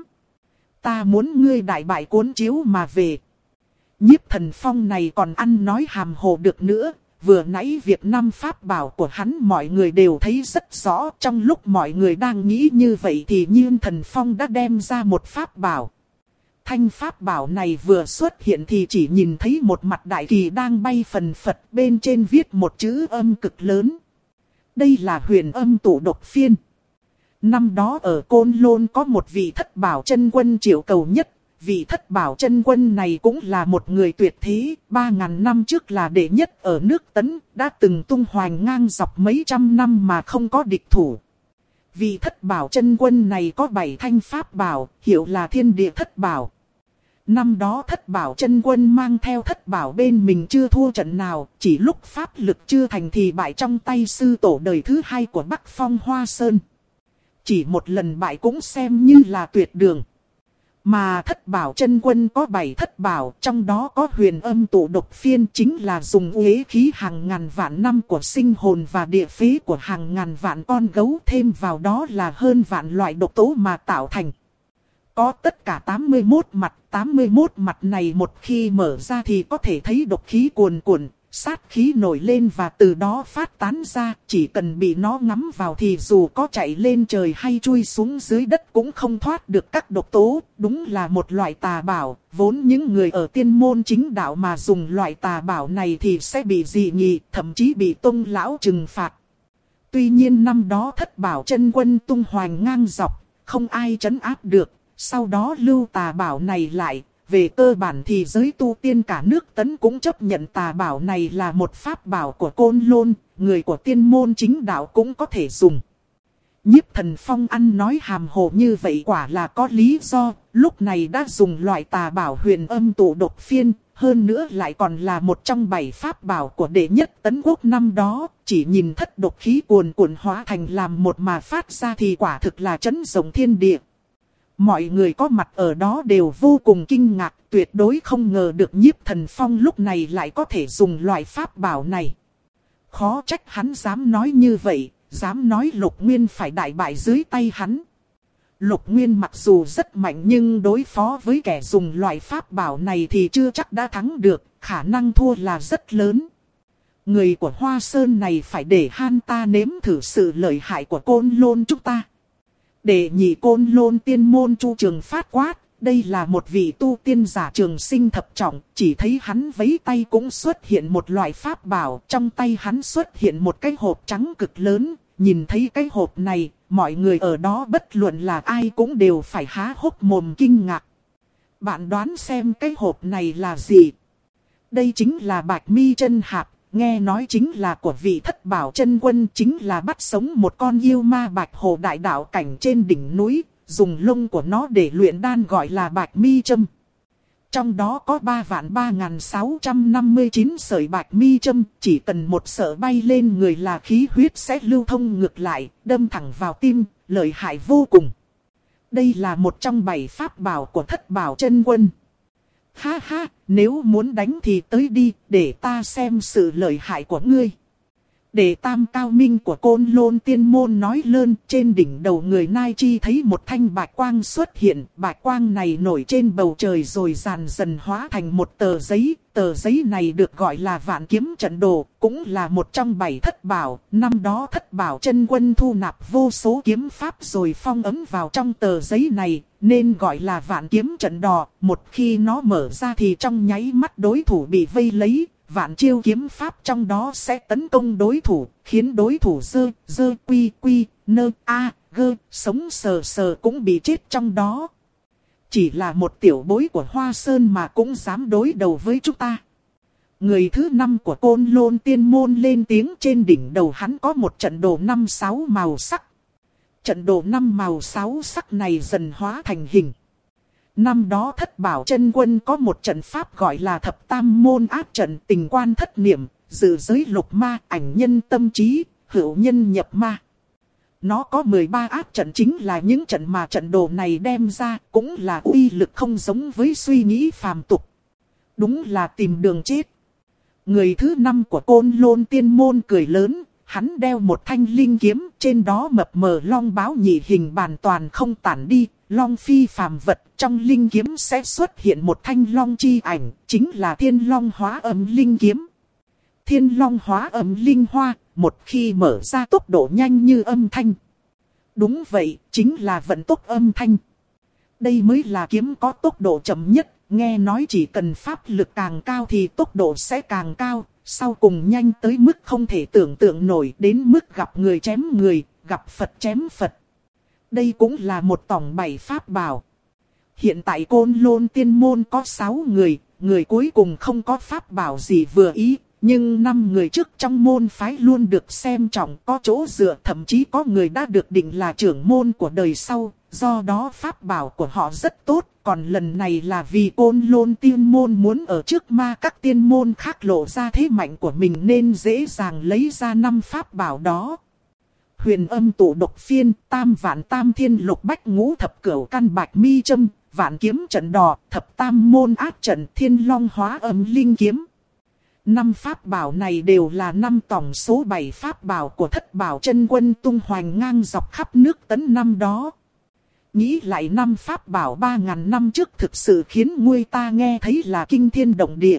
Ta muốn ngươi đại bại cuốn chiếu mà về. Nhiếp Thần Phong này còn ăn nói hàm hồ được nữa. Vừa nãy việc 5 pháp bảo của hắn mọi người đều thấy rất rõ. Trong lúc mọi người đang nghĩ như vậy thì Nhiếp Thần Phong đã đem ra một pháp bảo. Thanh pháp bảo này vừa xuất hiện thì chỉ nhìn thấy một mặt đại kỳ đang bay phần phật, bên trên viết một chữ âm cực lớn. Đây là Huyền Âm Tụ Độc Phiên. Năm đó ở Côn Lôn có một vị Thất Bảo Chân Quân triệu cầu nhất. Vị Thất Bảo Chân Quân này cũng là một người tuyệt thế, 3.000 năm trước là đệ nhất ở nước Tấn, đã từng tung hoành ngang dọc mấy trăm năm mà không có địch thủ. Vị Thất Bảo Chân Quân này có 7 thanh pháp bảo, hiệu là Thiên Địa Thất Bảo. Năm đó Thất Bảo Chân Quân mang theo Thất Bảo bên mình chưa thua trận nào, chỉ lúc pháp lực chưa thành thì bại trong tay sư tổ đời thứ 2 của Bắc Phong Hoa Sơn. Chỉ một lần bại cũng xem như là tuyệt đường. Mà Thất Bảo Chân Quân có 7 thất bảo, trong đó có Huyền Âm Tụ Độc Phiên, chính là dùng uế khí hàng ngàn vạn năm của sinh hồn và địa phế của hàng ngàn vạn con gấu, thêm vào đó là hơn vạn loại độc tố mà tạo thành. Có tất cả 81 mặt này một khi mở ra thì có thể thấy độc khí cuồn cuộn, sát khí nổi lên và từ đó phát tán ra, chỉ cần bị nó ngắm vào thì dù có chạy lên trời hay chui xuống dưới đất cũng không thoát được các độc tố, đúng là một loại tà bảo, vốn những người ở tiên môn chính đạo mà dùng loại tà bảo này thì sẽ bị dị nghị, thậm chí bị tông lão trừng phạt. Tuy nhiên năm đó Thất Bảo Chân Quân tung hoành ngang dọc, không ai trấn áp được, sau đó lưu tà bảo này lại, về cơ bản thì giới tu tiên cả nước Tấn cũng chấp nhận tà bảo này là một pháp bảo của Côn Lôn, người của tiên môn chính đạo cũng có thể dùng. Nhiếp Thần Phong ăn nói hàm hồ như vậy quả là có lý do, lúc này đã dùng loại tà bảo Huyền Âm Tụ Độc Phiên, hơn nữa lại còn là một trong 7 pháp bảo của đệ nhất Tấn Quốc năm đó, chỉ nhìn thất độc khí cuồn cuộn hóa thành làm một mà phát ra thì quả thực là chấn động thiên địa. Mọi người có mặt ở đó đều vô cùng kinh ngạc, tuyệt đối không ngờ được Nhiếp Thần Phong lúc này lại có thể dùng loại pháp bảo này. Khó trách hắn dám nói như vậy, dám nói Lục Nguyên phải đại bại dưới tay hắn. Lục Nguyên mặc dù rất mạnh nhưng đối phó với kẻ dùng loại pháp bảo này thì chưa chắc đã thắng được, khả năng thua là rất lớn. Người của Hoa Sơn này phải để han ta nếm thử sự lợi hại của Côn Lôn chúng ta. Đệ nhị Côn Lôn tiên môn Chu Trường Phát quát, đây là một vị tu tiên giả trường sinh thập trọng, chỉ thấy hắn vẫy tay cũng xuất hiện một loại pháp bảo, trong tay hắn xuất hiện một cái hộp trắng cực lớn, nhìn thấy cái hộp này, mọi người ở đó bất luận là ai cũng đều phải há hốc mồm kinh ngạc. Bạn đoán xem cái hộp này là gì? Đây chính là Bạch Mi chân hạp. Nghe nói chính là của vị Thất Bảo chân quân, chính là bắt sống một con yêu ma bạch hồ đại đạo cảnh trên đỉnh núi, dùng lông của nó để luyện đan gọi là Bạch Mi châm. Trong đó có 3.3659 sợi Bạch Mi châm, chỉ cần một sợi bay lên người là khí huyết sẽ lưu thông ngược lại, đâm thẳng vào tim, lợi hại vô cùng. Đây là một trong 7 pháp bảo của Thất Bảo chân quân. Ha ha, nếu muốn đánh thì tới đi, để ta xem sự lợi hại của ngươi. Đệ tam cao minh của Côn Lôn tiên môn nói lơn, trên đỉnh đầu người Nai Chi thấy một thanh bạch quang xuất hiện, bạch quang này nổi trên bầu trời rồi dần dần hóa thành một tờ giấy này được gọi là Vạn Kiếm Trận Đồ, cũng là một trong 7 thất bảo, năm đó Thất Bảo chân quân thu nạp vô số kiếm pháp rồi phong ấn vào trong tờ giấy này, nên gọi là Vạn Kiếm Trận Đỏ, một khi nó mở ra thì trong nháy mắt đối thủ bị vây lấy. Vạn chiêu kiếm pháp trong đó sẽ tấn công đối thủ, khiến đối thủ dơ quy nơ gơ, sống sờ cũng bị chết trong đó. Chỉ là một tiểu bối của Hoa Sơn mà cũng dám đối đầu với chúng ta. Người thứ 5 của Côn Lôn tiên môn lên tiếng, trên đỉnh đầu hắn có một trận đồ 5-6 màu sắc. Trận đồ 5 màu 6 sắc này dần hóa thành hình. Năm đó Thất Bảo chân quân có một trận pháp gọi là Thập Tam Môn Ác Trận, tình quan thất niệm, dự giới lục ma, ảnh nhân tâm trí, hữu nhân nhập ma. Nó có 13 ác trận, chính là những trận mà trận đồ này đem ra, cũng là uy lực không giống với suy nghĩ phàm tục. Đúng là tìm đường chết. Người thứ 5 của Côn Lôn tiên môn cười lớn, hắn đeo một thanh linh kiếm, trên đó mập mờ long báo nhị hình hoàn toàn không tản đi. Long phi phàm vật, trong linh kiếm sẽ xuất hiện một thanh long chi ảnh, chính là Thiên Long hóa âm linh kiếm. Thiên Long hóa âm linh hoa, một khi mở ra tốc độ nhanh như âm thanh. Đúng vậy, chính là vận tốc âm thanh. Đây mới là kiếm có tốc độ chậm nhất, nghe nói chỉ cần pháp lực càng cao thì tốc độ sẽ càng cao, sau cùng nhanh tới mức không thể tưởng tượng nổi, đến mức gặp người chém người, gặp Phật chém Phật. Đây cũng là một tổng 7 pháp bảo. Hiện tại Côn Lôn tiên môn có 6 người, người cuối cùng không có pháp bảo gì vừa ý, nhưng 5 người trước trong môn phái luôn được xem trọng, có chỗ dựa, thậm chí có người đã được định là trưởng môn của đời sau, do đó pháp bảo của họ rất tốt, còn lần này là vì Côn Lôn tiên môn muốn ở trước ma các tiên môn khác lộ ra thế mạnh của mình nên dễ dàng lấy ra 5 pháp bảo đó. Huyền Âm Tụ Độc Phiên, Tam Vạn Tam Thiên Lục Bách Ngũ Thập Cửu Căn Bạch Mi Châm, Vạn Kiếm Trận Đỏ, Thập Tam Môn Ác Trận, Thiên Long Hóa Âm Linh Kiếm. 5 pháp bảo này đều là 5 tổng số 7 pháp bảo của Thất Bảo chân quân tung hoành ngang dọc khắp nước Tấn năm đó. Nghĩ lại 5 pháp bảo 3.000 năm trước thực sự khiến người ta nghe thấy là kinh thiên động địa.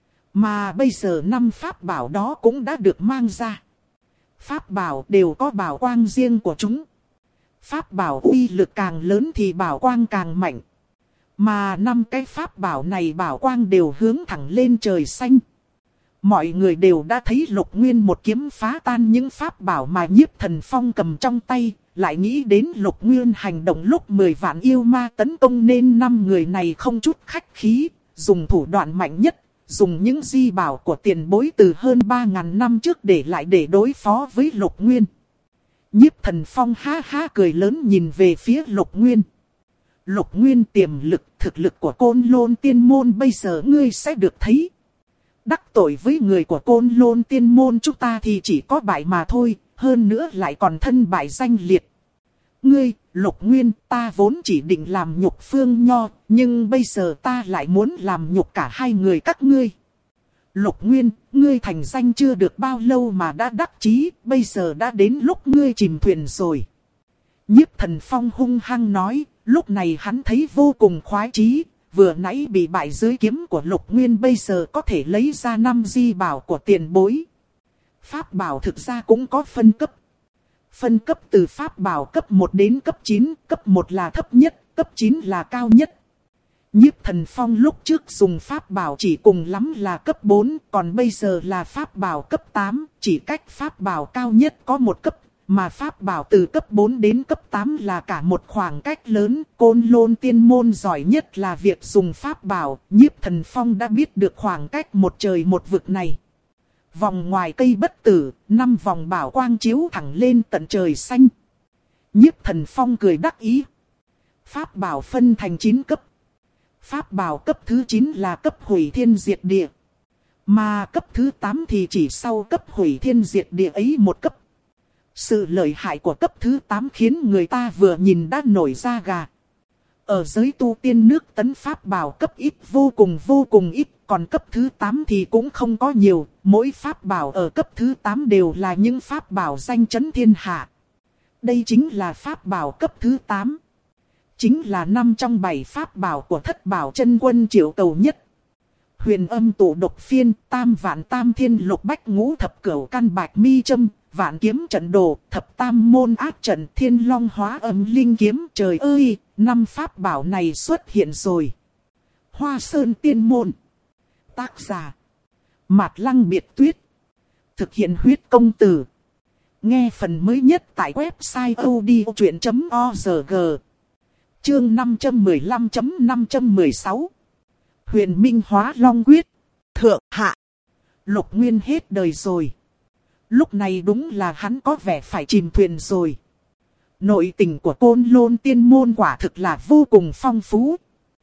Mà bây giờ 5 pháp bảo đó cũng đã được mang ra. Pháp bảo đều có bảo quang riêng của chúng. Pháp bảo uy lực càng lớn thì bảo quang càng mạnh. Mà 5 cái pháp bảo này bảo quang đều hướng thẳng lên trời xanh. Mọi người đều đã thấy Lục Nguyên một kiếm phá tan những pháp bảo mà Nhiếp Thần Phong cầm trong tay, lại nghĩ đến Lục Nguyên hành động lúc 10 vạn yêu ma tấn công nên 5 người này không chút khách khí, dùng thủ đoạn mạnh nhất, dùng những di bảo của tiền bối từ hơn 3.000 năm trước để lại để đối phó với Lục Nguyên. Nhiếp Thần Phong ha ha cười lớn nhìn về phía Lục Nguyên. Lục Nguyên, tiềm lực, thực lực của Côn Lôn Tiên Môn bây giờ ngươi sẽ được thấy. Đắc tội với người của Côn Lôn Tiên Môn chúng ta thì chỉ có bại mà thôi, hơn nữa lại còn thân bại danh liệt. Ngươi, Lục Nguyên, ta vốn chỉ định làm nhục Phương Nho, nhưng bây giờ ta lại muốn làm nhục cả hai người các ngươi. Lục Nguyên, ngươi thành danh chưa được bao lâu mà đã đắc chí, bây giờ đã đến lúc ngươi chìm thuyền rồi. Nhiếp Thần Phong hung hăng nói, lúc này hắn thấy vô cùng khoái chí, vừa nãy bị bại dưới kiếm của Lục Nguyên bây giờ có thể lấy ra 5 di bảo của tiền bối. Pháp bảo thực ra cũng có phân cấp. Phân cấp từ pháp bảo cấp 1 đến cấp 9, cấp 1 là thấp nhất, cấp 9 là cao nhất. Nhiếp Thần Phong lúc trước dùng pháp bảo chỉ cùng lắm là cấp 4, còn bây giờ là pháp bảo cấp 8, chỉ cách pháp bảo cao nhất có một cấp, mà pháp bảo từ cấp 4 đến cấp 8 là cả một khoảng cách lớn. Côn Lôn Tiên Môn giỏi nhất là việc dùng pháp bảo, Nhiếp Thần Phong đã biết được khoảng cách một trời một vực này. Vòng ngoài cây bất tử, 5 vòng bảo quang chiếu thẳng lên tận trời xanh. Nhiếp Thần Phong cười đắc ý. Pháp bảo phân thành 9 cấp. Pháp bảo cấp thứ 9 là cấp hủy thiên diệt địa. Mà cấp thứ 8 thì chỉ sau cấp hủy thiên diệt địa ấy một cấp. Sự lợi hại của cấp thứ 8 khiến người ta vừa nhìn đã nổi da gà. Ở giới tu tiên nước Tấn pháp bảo cấp ít vô cùng ít, còn cấp thứ 8 thì cũng không có nhiều, mỗi pháp bảo ở cấp thứ 8 đều là những pháp bảo danh chấn thiên hạ. Đây chính là pháp bảo cấp thứ 8. Chính là 5 trong 7 pháp bảo của Thất Bảo Chân Quân Triệu Cầu Nhất. Huyền Âm Tụ Độc Phiên, Tam Vạn Tam Thiên Lục Bách Ngũ Thập Cửu Căn Bạch Mi Châm, Vạn Kiếm Trận Đồ, Thập Tam Môn Ác Trận, Thiên Long Hóa Âm Linh Kiếm. Trời ơi, 5 pháp bảo này xuất hiện rồi. Hoa Sơn Tiên Môn. Tác giả: Mạt Lăng Biệt Tuyết. Thực hiện huyết công từ. Nghe phần mới nhất tại website odchuyện.org. Chương 515.516 Huyền Minh Hóa Long Quyết. Thượng hạ. Lục Nguyên hết đời rồi. Lúc này đúng là hắn có vẻ phải chìm thuyền rồi. Nội tình của Côn Lôn Tiên Môn quả thực là vô cùng phong phú.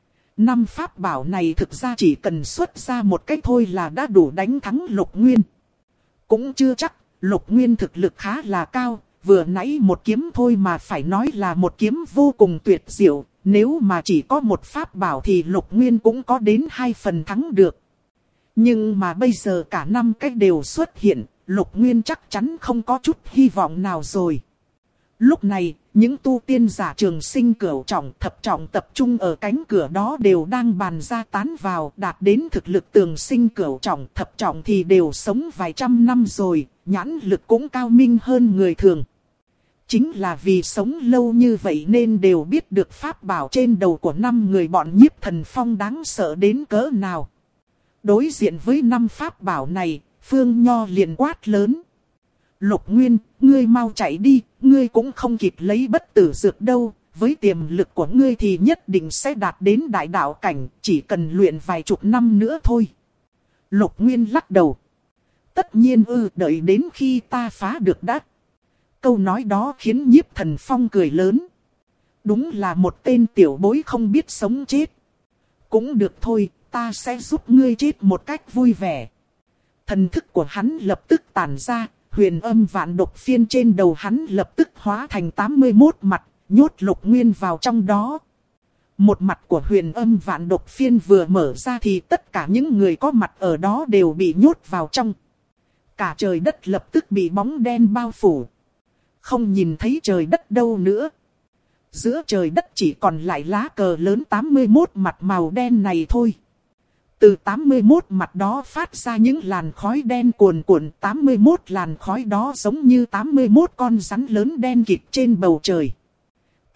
5 pháp bảo này thực ra chỉ cần xuất ra một cách thôi là đã đủ đánh thắng Lục Nguyên. Cũng chưa chắc, Lục Nguyên thực lực khá là cao, vừa nãy một kiếm thôi mà phải nói là một kiếm vô cùng tuyệt diệu. Nếu mà chỉ có một pháp bảo thì Lục Nguyên cũng có đến 2 phần thắng được. Nhưng mà bây giờ cả 5 cách đều xuất hiện, Lục Nguyên chắc chắn không có chút hy vọng nào rồi. Lúc này, những tu tiên giả Trường Sinh Cửu Trọng, Thập Trọng tập trung ở cánh cửa đó đều đang bàn ra tán vào, đạt đến thực lực Trường Sinh Cửu Trọng, Thập Trọng thì đều sống vài trăm năm rồi, nhãn lực cũng cao minh hơn người thường. Chính là vì sống lâu như vậy nên đều biết được pháp bảo trên đầu của 5 người bọn Nhiếp Thần Phong đáng sợ đến cỡ nào. Đối diện với 5 pháp bảo này, Phương Nho liền quát lớn. Lục Nguyên, ngươi mau chạy đi, ngươi cũng không kịp lấy bất tử dược đâu. Với tiềm lực của ngươi thì nhất định sẽ đạt đến đại đạo cảnh, chỉ cần luyện vài chục năm nữa thôi. Lục Nguyên lắc đầu. Tất nhiên đợi đến khi ta phá được đã. Câu nói đó khiến Nhiếp Thần Phong cười lớn. Đúng là một tên tiểu bối không biết sống chết. Cũng được thôi, ta sẽ giúp ngươi chết một cách vui vẻ. Thần thức của hắn lập tức tản ra, huyền âm vạn độc phiên trên đầu hắn lập tức hóa thành 81 mặt, nhốt Lục Nguyên vào trong đó. Một mặt của huyền âm vạn độc phiên vừa mở ra thì tất cả những người có mặt ở đó đều bị nhốt vào trong. Cả trời đất lập tức bị bóng đen bao phủ. Không nhìn thấy trời đất đâu nữa. Giữa trời đất chỉ còn lại lá cờ lớn 81 mặt màu đen này thôi. Từ 81 mặt đó phát ra những làn khói đen cuồn cuộn, 81 làn khói đó giống như 81 con rắn lớn đen kịt trên bầu trời.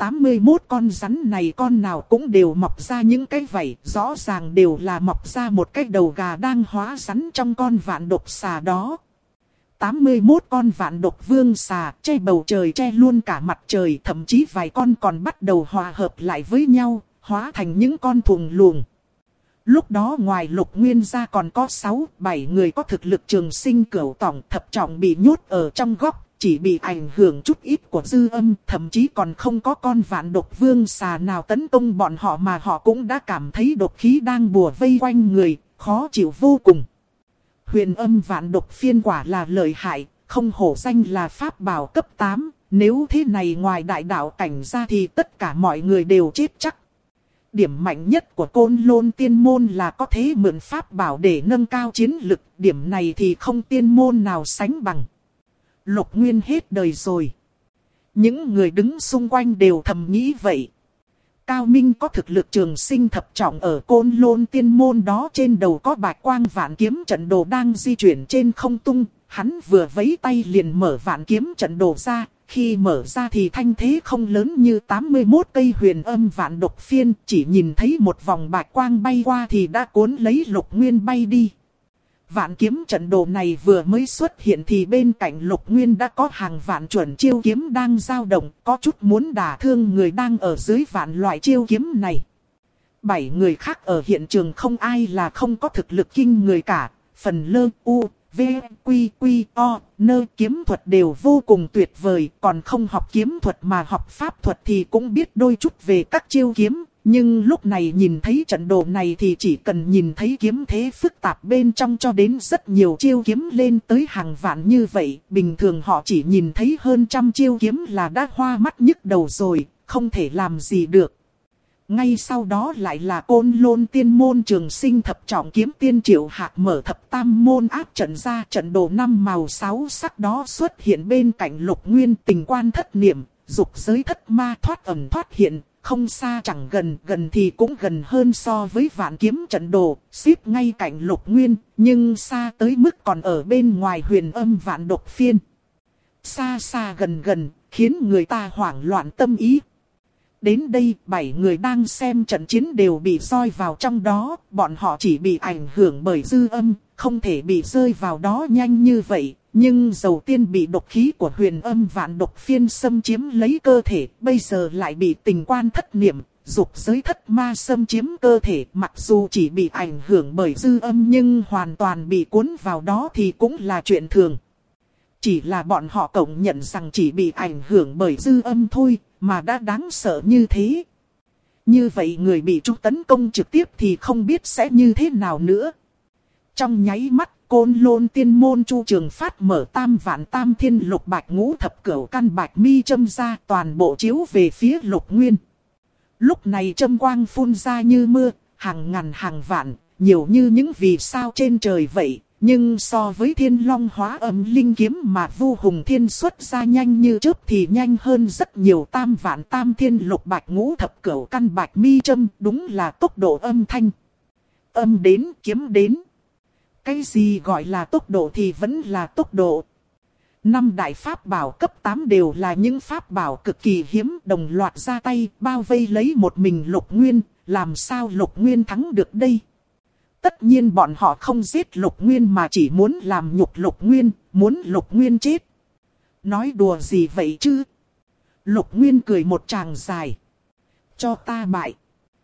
81 con rắn này con nào cũng đều mọc ra những cái vảy, rõ ràng đều là mọc ra một cái đầu gà đang hóa rắn trong con vạn độc xà đó. 81 con vạn độc vương xà che bầu trời, che luôn cả mặt trời, thậm chí vài con còn bắt đầu hòa hợp lại với nhau, hóa thành những con thuồng luồng. Lúc đó ngoài Lục Nguyên ra còn có 6-7 người có thực lực trường sinh cửu tỏng, thập trọng bị nhốt ở trong góc, chỉ bị ảnh hưởng chút ít của dư âm, thậm chí còn không có con vạn độc vương xà nào tấn công bọn họ mà họ cũng đã cảm thấy độc khí đang bùa vây quanh người, khó chịu vô cùng. Huyền âm vạn độc phiên quả là lợi hại, không hổ danh là pháp bảo cấp 8, nếu thế này ngoài đại đạo cảnh ra thì tất cả mọi người đều chết chắc. Điểm mạnh nhất của Côn Lôn tiên môn là có thể mượn pháp bảo để nâng cao chiến lực, điểm này thì không tiên môn nào sánh bằng. Lục Nguyên hết đời rồi. Những người đứng xung quanh đều thầm nghĩ vậy. Cao Minh có thực lực trường sinh thập trọng ở Côn Lôn tiên môn đó, trên đầu có bạch quang vạn kiếm trận đồ đang di chuyển trên không tung. Hắn vừa vẫy tay liền mở vạn kiếm trận đồ ra. Khi mở ra thì thanh thế không lớn như 81 cây huyền âm vạn độc phiên. Chỉ nhìn thấy một vòng bạch quang bay qua thì đã cuốn lấy Lục Nguyên bay đi. Vạn kiếm trận đồ này vừa mới xuất hiện thì bên cạnh Lục Nguyên đã có hàng vạn chuẩn chiêu kiếm đang dao động, có chút muốn đả thương người đang ở dưới vạn loại chiêu kiếm này. 7 người khác ở hiện trường không ai là không có thực lực kinh người cả, phần lơ u, v, quy, quy, o, nơ kiếm thuật đều vô cùng tuyệt vời, còn không học kiếm thuật mà học pháp thuật thì cũng biết đôi chút về các chiêu kiếm. Nhưng lúc này nhìn thấy trận đồ này thì chỉ cần nhìn thấy kiếm thế phức tạp bên trong cho đến rất nhiều chiêu kiếm lên tới hàng vạn như vậy. Bình thường họ chỉ nhìn thấy hơn trăm chiêu kiếm là đã hoa mắt nhức đầu rồi, không thể làm gì được. Ngay sau đó lại là Côn Lôn tiên môn trường sinh thập trọng kiếm tiên Triệu Hạc mở thập tam môn áp trận ra, trận đồ 5 màu 6 sắc đó xuất hiện bên cạnh Lục Nguyên, tình quan thất niệm, dục giới thất ma thoát ẩn thoát hiện. Không xa chẳng gần, gần thì cũng gần hơn so với vạn kiếm trận đồ, xếp ngay cạnh Lục Nguyên, nhưng xa tới mức còn ở bên ngoài huyền âm vạn độc phiên. Xa xa gần gần, khiến người ta hoảng loạn tâm ý. Đến đây, 7 người đang xem trận chiến đều bị roi vào trong đó, bọn họ chỉ bị ảnh hưởng bởi dư âm, không thể bị rơi vào đó nhanh như vậy. Nhưng đầu tiên bị độc khí của huyền âm vạn độc phiên xâm chiếm lấy cơ thể, bây giờ lại bị tình quan thất niệm, dục giới thất ma xâm chiếm cơ thể. Mặc dù chỉ bị ảnh hưởng bởi dư âm nhưng hoàn toàn bị cuốn vào đó thì cũng là chuyện thường. Chỉ là bọn họ công nhận rằng chỉ bị ảnh hưởng bởi dư âm thôi, mà đã đáng sợ như thế. Như vậy người bị chúng tấn công trực tiếp thì không biết sẽ như thế nào nữa. Trong nháy mắt, Côn Lôn tiên môn Chu Trường Phát mở tam vạn tam thiên lục bạch ngũ thập cửu căn bạch mi châm ra, toàn bộ chiếu về phía Lục Nguyên. Lúc này châm quang phun ra như mưa, hàng ngàn hàng vạn, nhiều như những vì sao trên trời vậy. Nhưng so với Thiên Long hóa âm linh kiếm mà Vu Hùng Thiên xuất ra nhanh như chớp thì nhanh hơn rất nhiều. Tam vạn tam thiên lục bạch ngũ thập cửu căn bạch mi châm, đúng là tốc độ âm thanh. Âm đến kiếm đến. Cái gì gọi là tốc độ thì vẫn là tốc độ. 5 đại pháp bảo cấp 8 đều là những pháp bảo cực kỳ hiếm, đồng loạt ra tay bao vây lấy một mình Lục Nguyên. Làm sao Lục Nguyên thắng được đây? Tất nhiên bọn họ không giết Lục Nguyên mà chỉ muốn làm nhục Lục Nguyên, muốn Lục Nguyên chết. Nói đùa gì vậy chứ? Lục Nguyên cười một tràng dài. Cho ta bại.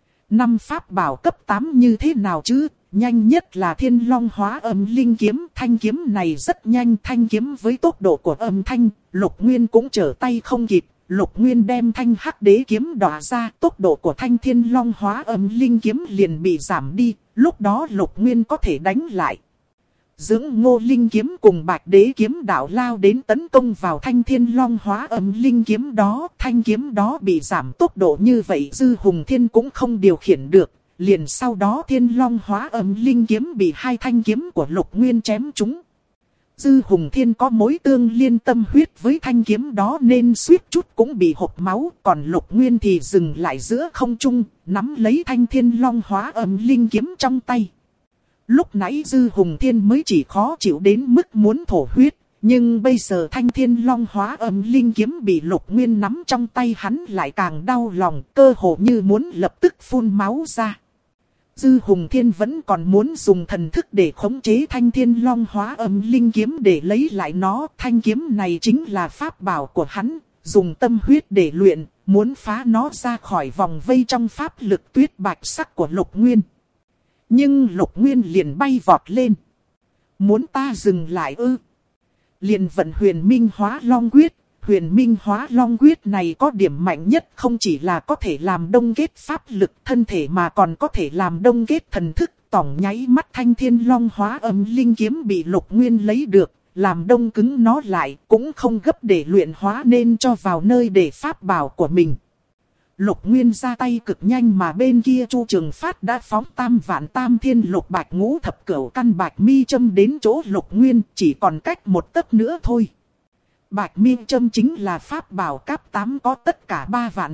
5 pháp bảo cấp 8 như thế nào chứ? Nhanh nhất là Thiên Long hóa âm linh kiếm. Thanh kiếm này rất nhanh, thanh kiếm với tốc độ của âm thanh, Lục Nguyên cũng trở tay không kịp. Lục Nguyên đem thanh hắc đế kiếm đỏ ra, tốc độ của thanh Thiên Long hóa âm linh kiếm liền bị giảm đi. Lúc đó Lục Nguyên có thể đánh lại. Dưỡng Ngô linh kiếm cùng Bạch đế kiếm đạo lao đến tấn công vào thanh Thiên Long hóa âm linh kiếm đó. Thanh kiếm đó bị giảm tốc độ như vậy Dư Hùng Thiên cũng không điều khiển được. Liền sau đó Thiên Long hóa âm linh kiếm bị 2 thanh kiếm của Lục Nguyên chém trúng. Dư Hùng Thiên có mối tương liên tâm huyết với thanh kiếm đó nên suýt chút cũng bị hộc máu. Còn Lục Nguyên thì dừng lại giữa không trung, nắm lấy thanh Thiên Long hóa âm linh kiếm trong tay. Lúc nãy Dư Hùng Thiên mới chỉ khó chịu đến mức muốn thổ huyết, Nhưng bây giờ Thanh Thiên Long Hóa Âm Linh Kiếm bị Lục Nguyên nắm trong tay, hắn lại càng đau lòng, cơ hồ như muốn lập tức phun máu ra. Dư Hùng Thiên vẫn còn muốn dùng thần thức để khống chế Thanh Thiên Long Hóa Âm Linh Kiếm để lấy lại nó. Thanh kiếm này chính là pháp bảo của hắn, dùng tâm huyết để luyện, muốn phá nó ra khỏi vòng vây trong pháp lực tuyết bạch sắc của Lục Nguyên. Nhưng Lục Nguyên liền bay vọt lên. Muốn ta dừng lại ư? Liền vận Huyền Minh Hóa Long Quyết. Huyền Minh Hóa Long Quyết này có điểm mạnh nhất, không chỉ là có thể làm đông kết pháp lực thân thể mà còn có thể làm đông kết thần thức. Tỏng nháy mắt Thanh Thiên Long Hóa Âm Linh Kiếm bị Lục Nguyên lấy được, làm đông cứng nó lại, cũng không gấp để luyện hóa nên cho vào nơi để pháp bảo của mình. Lục Nguyên ra tay cực nhanh mà bên kia Chu Trường Phát đã phóng tam vạn tam thiên lục bạch ngũ thập cửu căn bạch mi châm đến chỗ Lục Nguyên, chỉ còn cách một tấc nữa thôi. Bạch mi châm chính là pháp bảo cấp 8 có tất cả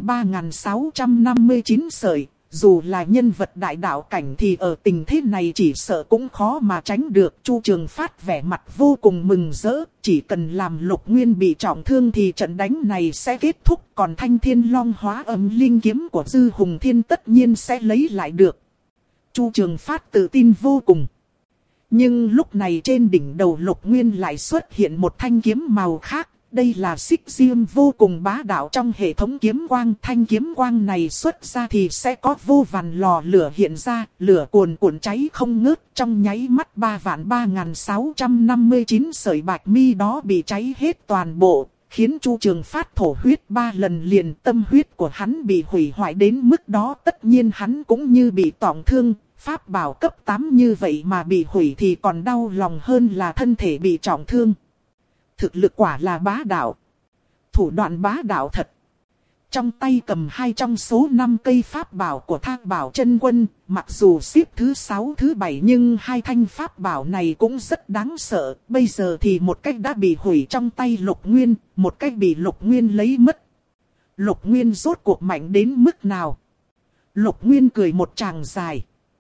3.659 sợi. Dù là nhân vật đại đạo cảnh thì ở tình thế này chỉ sợ cũng khó mà tránh được. Chu Trường Phát vẻ mặt vô cùng mừng rỡ. Chỉ cần làm Lục Nguyên bị trọng thương thì trận đánh này sẽ kết thúc. Còn Thanh Thiên Long Hóa Âm Linh Kiếm của Dư Hùng Thiên tất nhiên sẽ lấy lại được. Chu Trường Phát tự tin vô cùng. Nhưng lúc này trên đỉnh đầu Lục Nguyên lại xuất hiện một thanh kiếm màu khác. Đây là xích diêm vô cùng bá đạo trong hệ thống kiếm quang. Thanh kiếm quang này xuất ra thì sẽ có vô vàn lò lửa hiện ra. Lửa cuồn cuộn cháy không ngớt. Trong nháy mắt 3.659 sợi bạch mi đó bị cháy hết toàn bộ. Khiến Chu Trường Phát thổ huyết 3 lần liền. Tâm huyết của hắn bị hủy hoại đến mức đó. Tất nhiên hắn cũng như bị tổn thương. Pháp bảo cấp 8 như vậy mà bị hủy thì còn đau lòng hơn là thân thể bị trọng thương. Thực lực quả là bá đạo. Thủ đoạn bá đạo thật. Trong tay cầm 2 trong số 5 cây pháp bảo của Thác Bảo Chân Quân. Mặc dù xếp thứ 6 thứ 7 nhưng 2 thanh pháp bảo này cũng rất đáng sợ. Bây giờ thì một cách đã bị hủy trong tay Lục Nguyên. Một cách bị Lục Nguyên lấy mất. Lục Nguyên rốt cuộc mạnh đến mức nào? Lục Nguyên cười một tràng dài.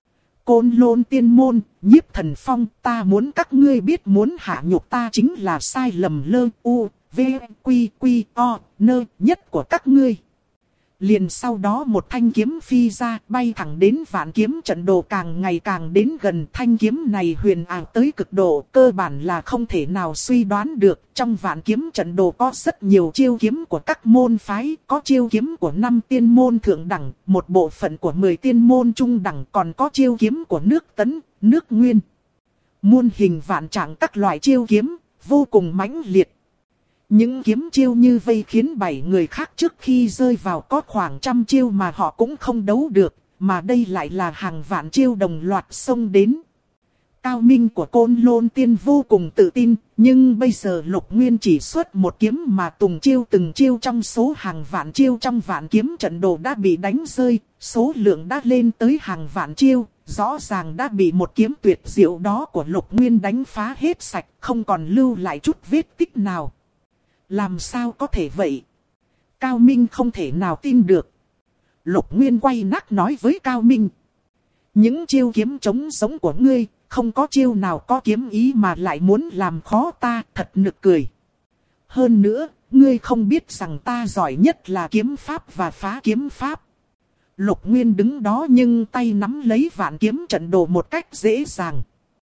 Côn Lôn Tiên Môn, Nhiếp Thần Phong, ta muốn các ngươi biết muốn hạ nhục ta chính là sai lầm lơ u, v, quy, quy, o, nơ nhất của các ngươi. Liền sau đó một thanh kiếm phi ra, bay thẳng đến Vạn Kiếm Trận Đồ, càng ngày càng đến gần. Thanh kiếm này huyền ảo tới cực độ, cơ bản là không thể nào suy đoán được. Trong Vạn Kiếm Trận Đồ có rất nhiều chiêu kiếm của các môn phái, có chiêu kiếm của 5 tiên môn thượng đẳng, một bộ phận của 10 tiên môn trung đẳng, còn có chiêu kiếm của nước Tấn, nước Nguyên. Muôn hình vạn trạng các loại chiêu kiếm, vô cùng mãnh liệt. Những kiếm chiêu như vây khiến 7 người khác trước khi rơi vào có khoảng 100 chiêu mà họ cũng không đấu được, mà đây lại là hàng vạn chiêu đồng loạt xông đến. Cao minh của Côn Lôn Tiên vô cùng tự tin, nhưng bây giờ Lục Nguyên chỉ xuất một kiếm mà từng chiêu trong số hàng vạn chiêu trong Vạn Kiếm Trận Đồ đã bị đánh rơi, số lượng đã lên tới hàng vạn chiêu, rõ ràng đã bị một kiếm tuyệt diệu đó của Lục Nguyên đánh phá hết sạch, không còn lưu lại chút vết tích nào. Làm sao có thể vậy? Cao Minh không thể nào tin được. Lục Nguyên quay nát nói với Cao Minh. Những chiêu kiếm chống sống của ngươi, không có chiêu nào có kiếm ý mà lại muốn làm khó ta, thật nực cười. Hơn nữa, ngươi không biết rằng ta giỏi nhất là kiếm pháp và phá kiếm pháp. Lục Nguyên đứng đó nhưng tay nắm lấy Vạn Kiếm Trận Đồ một cách dễ dàng.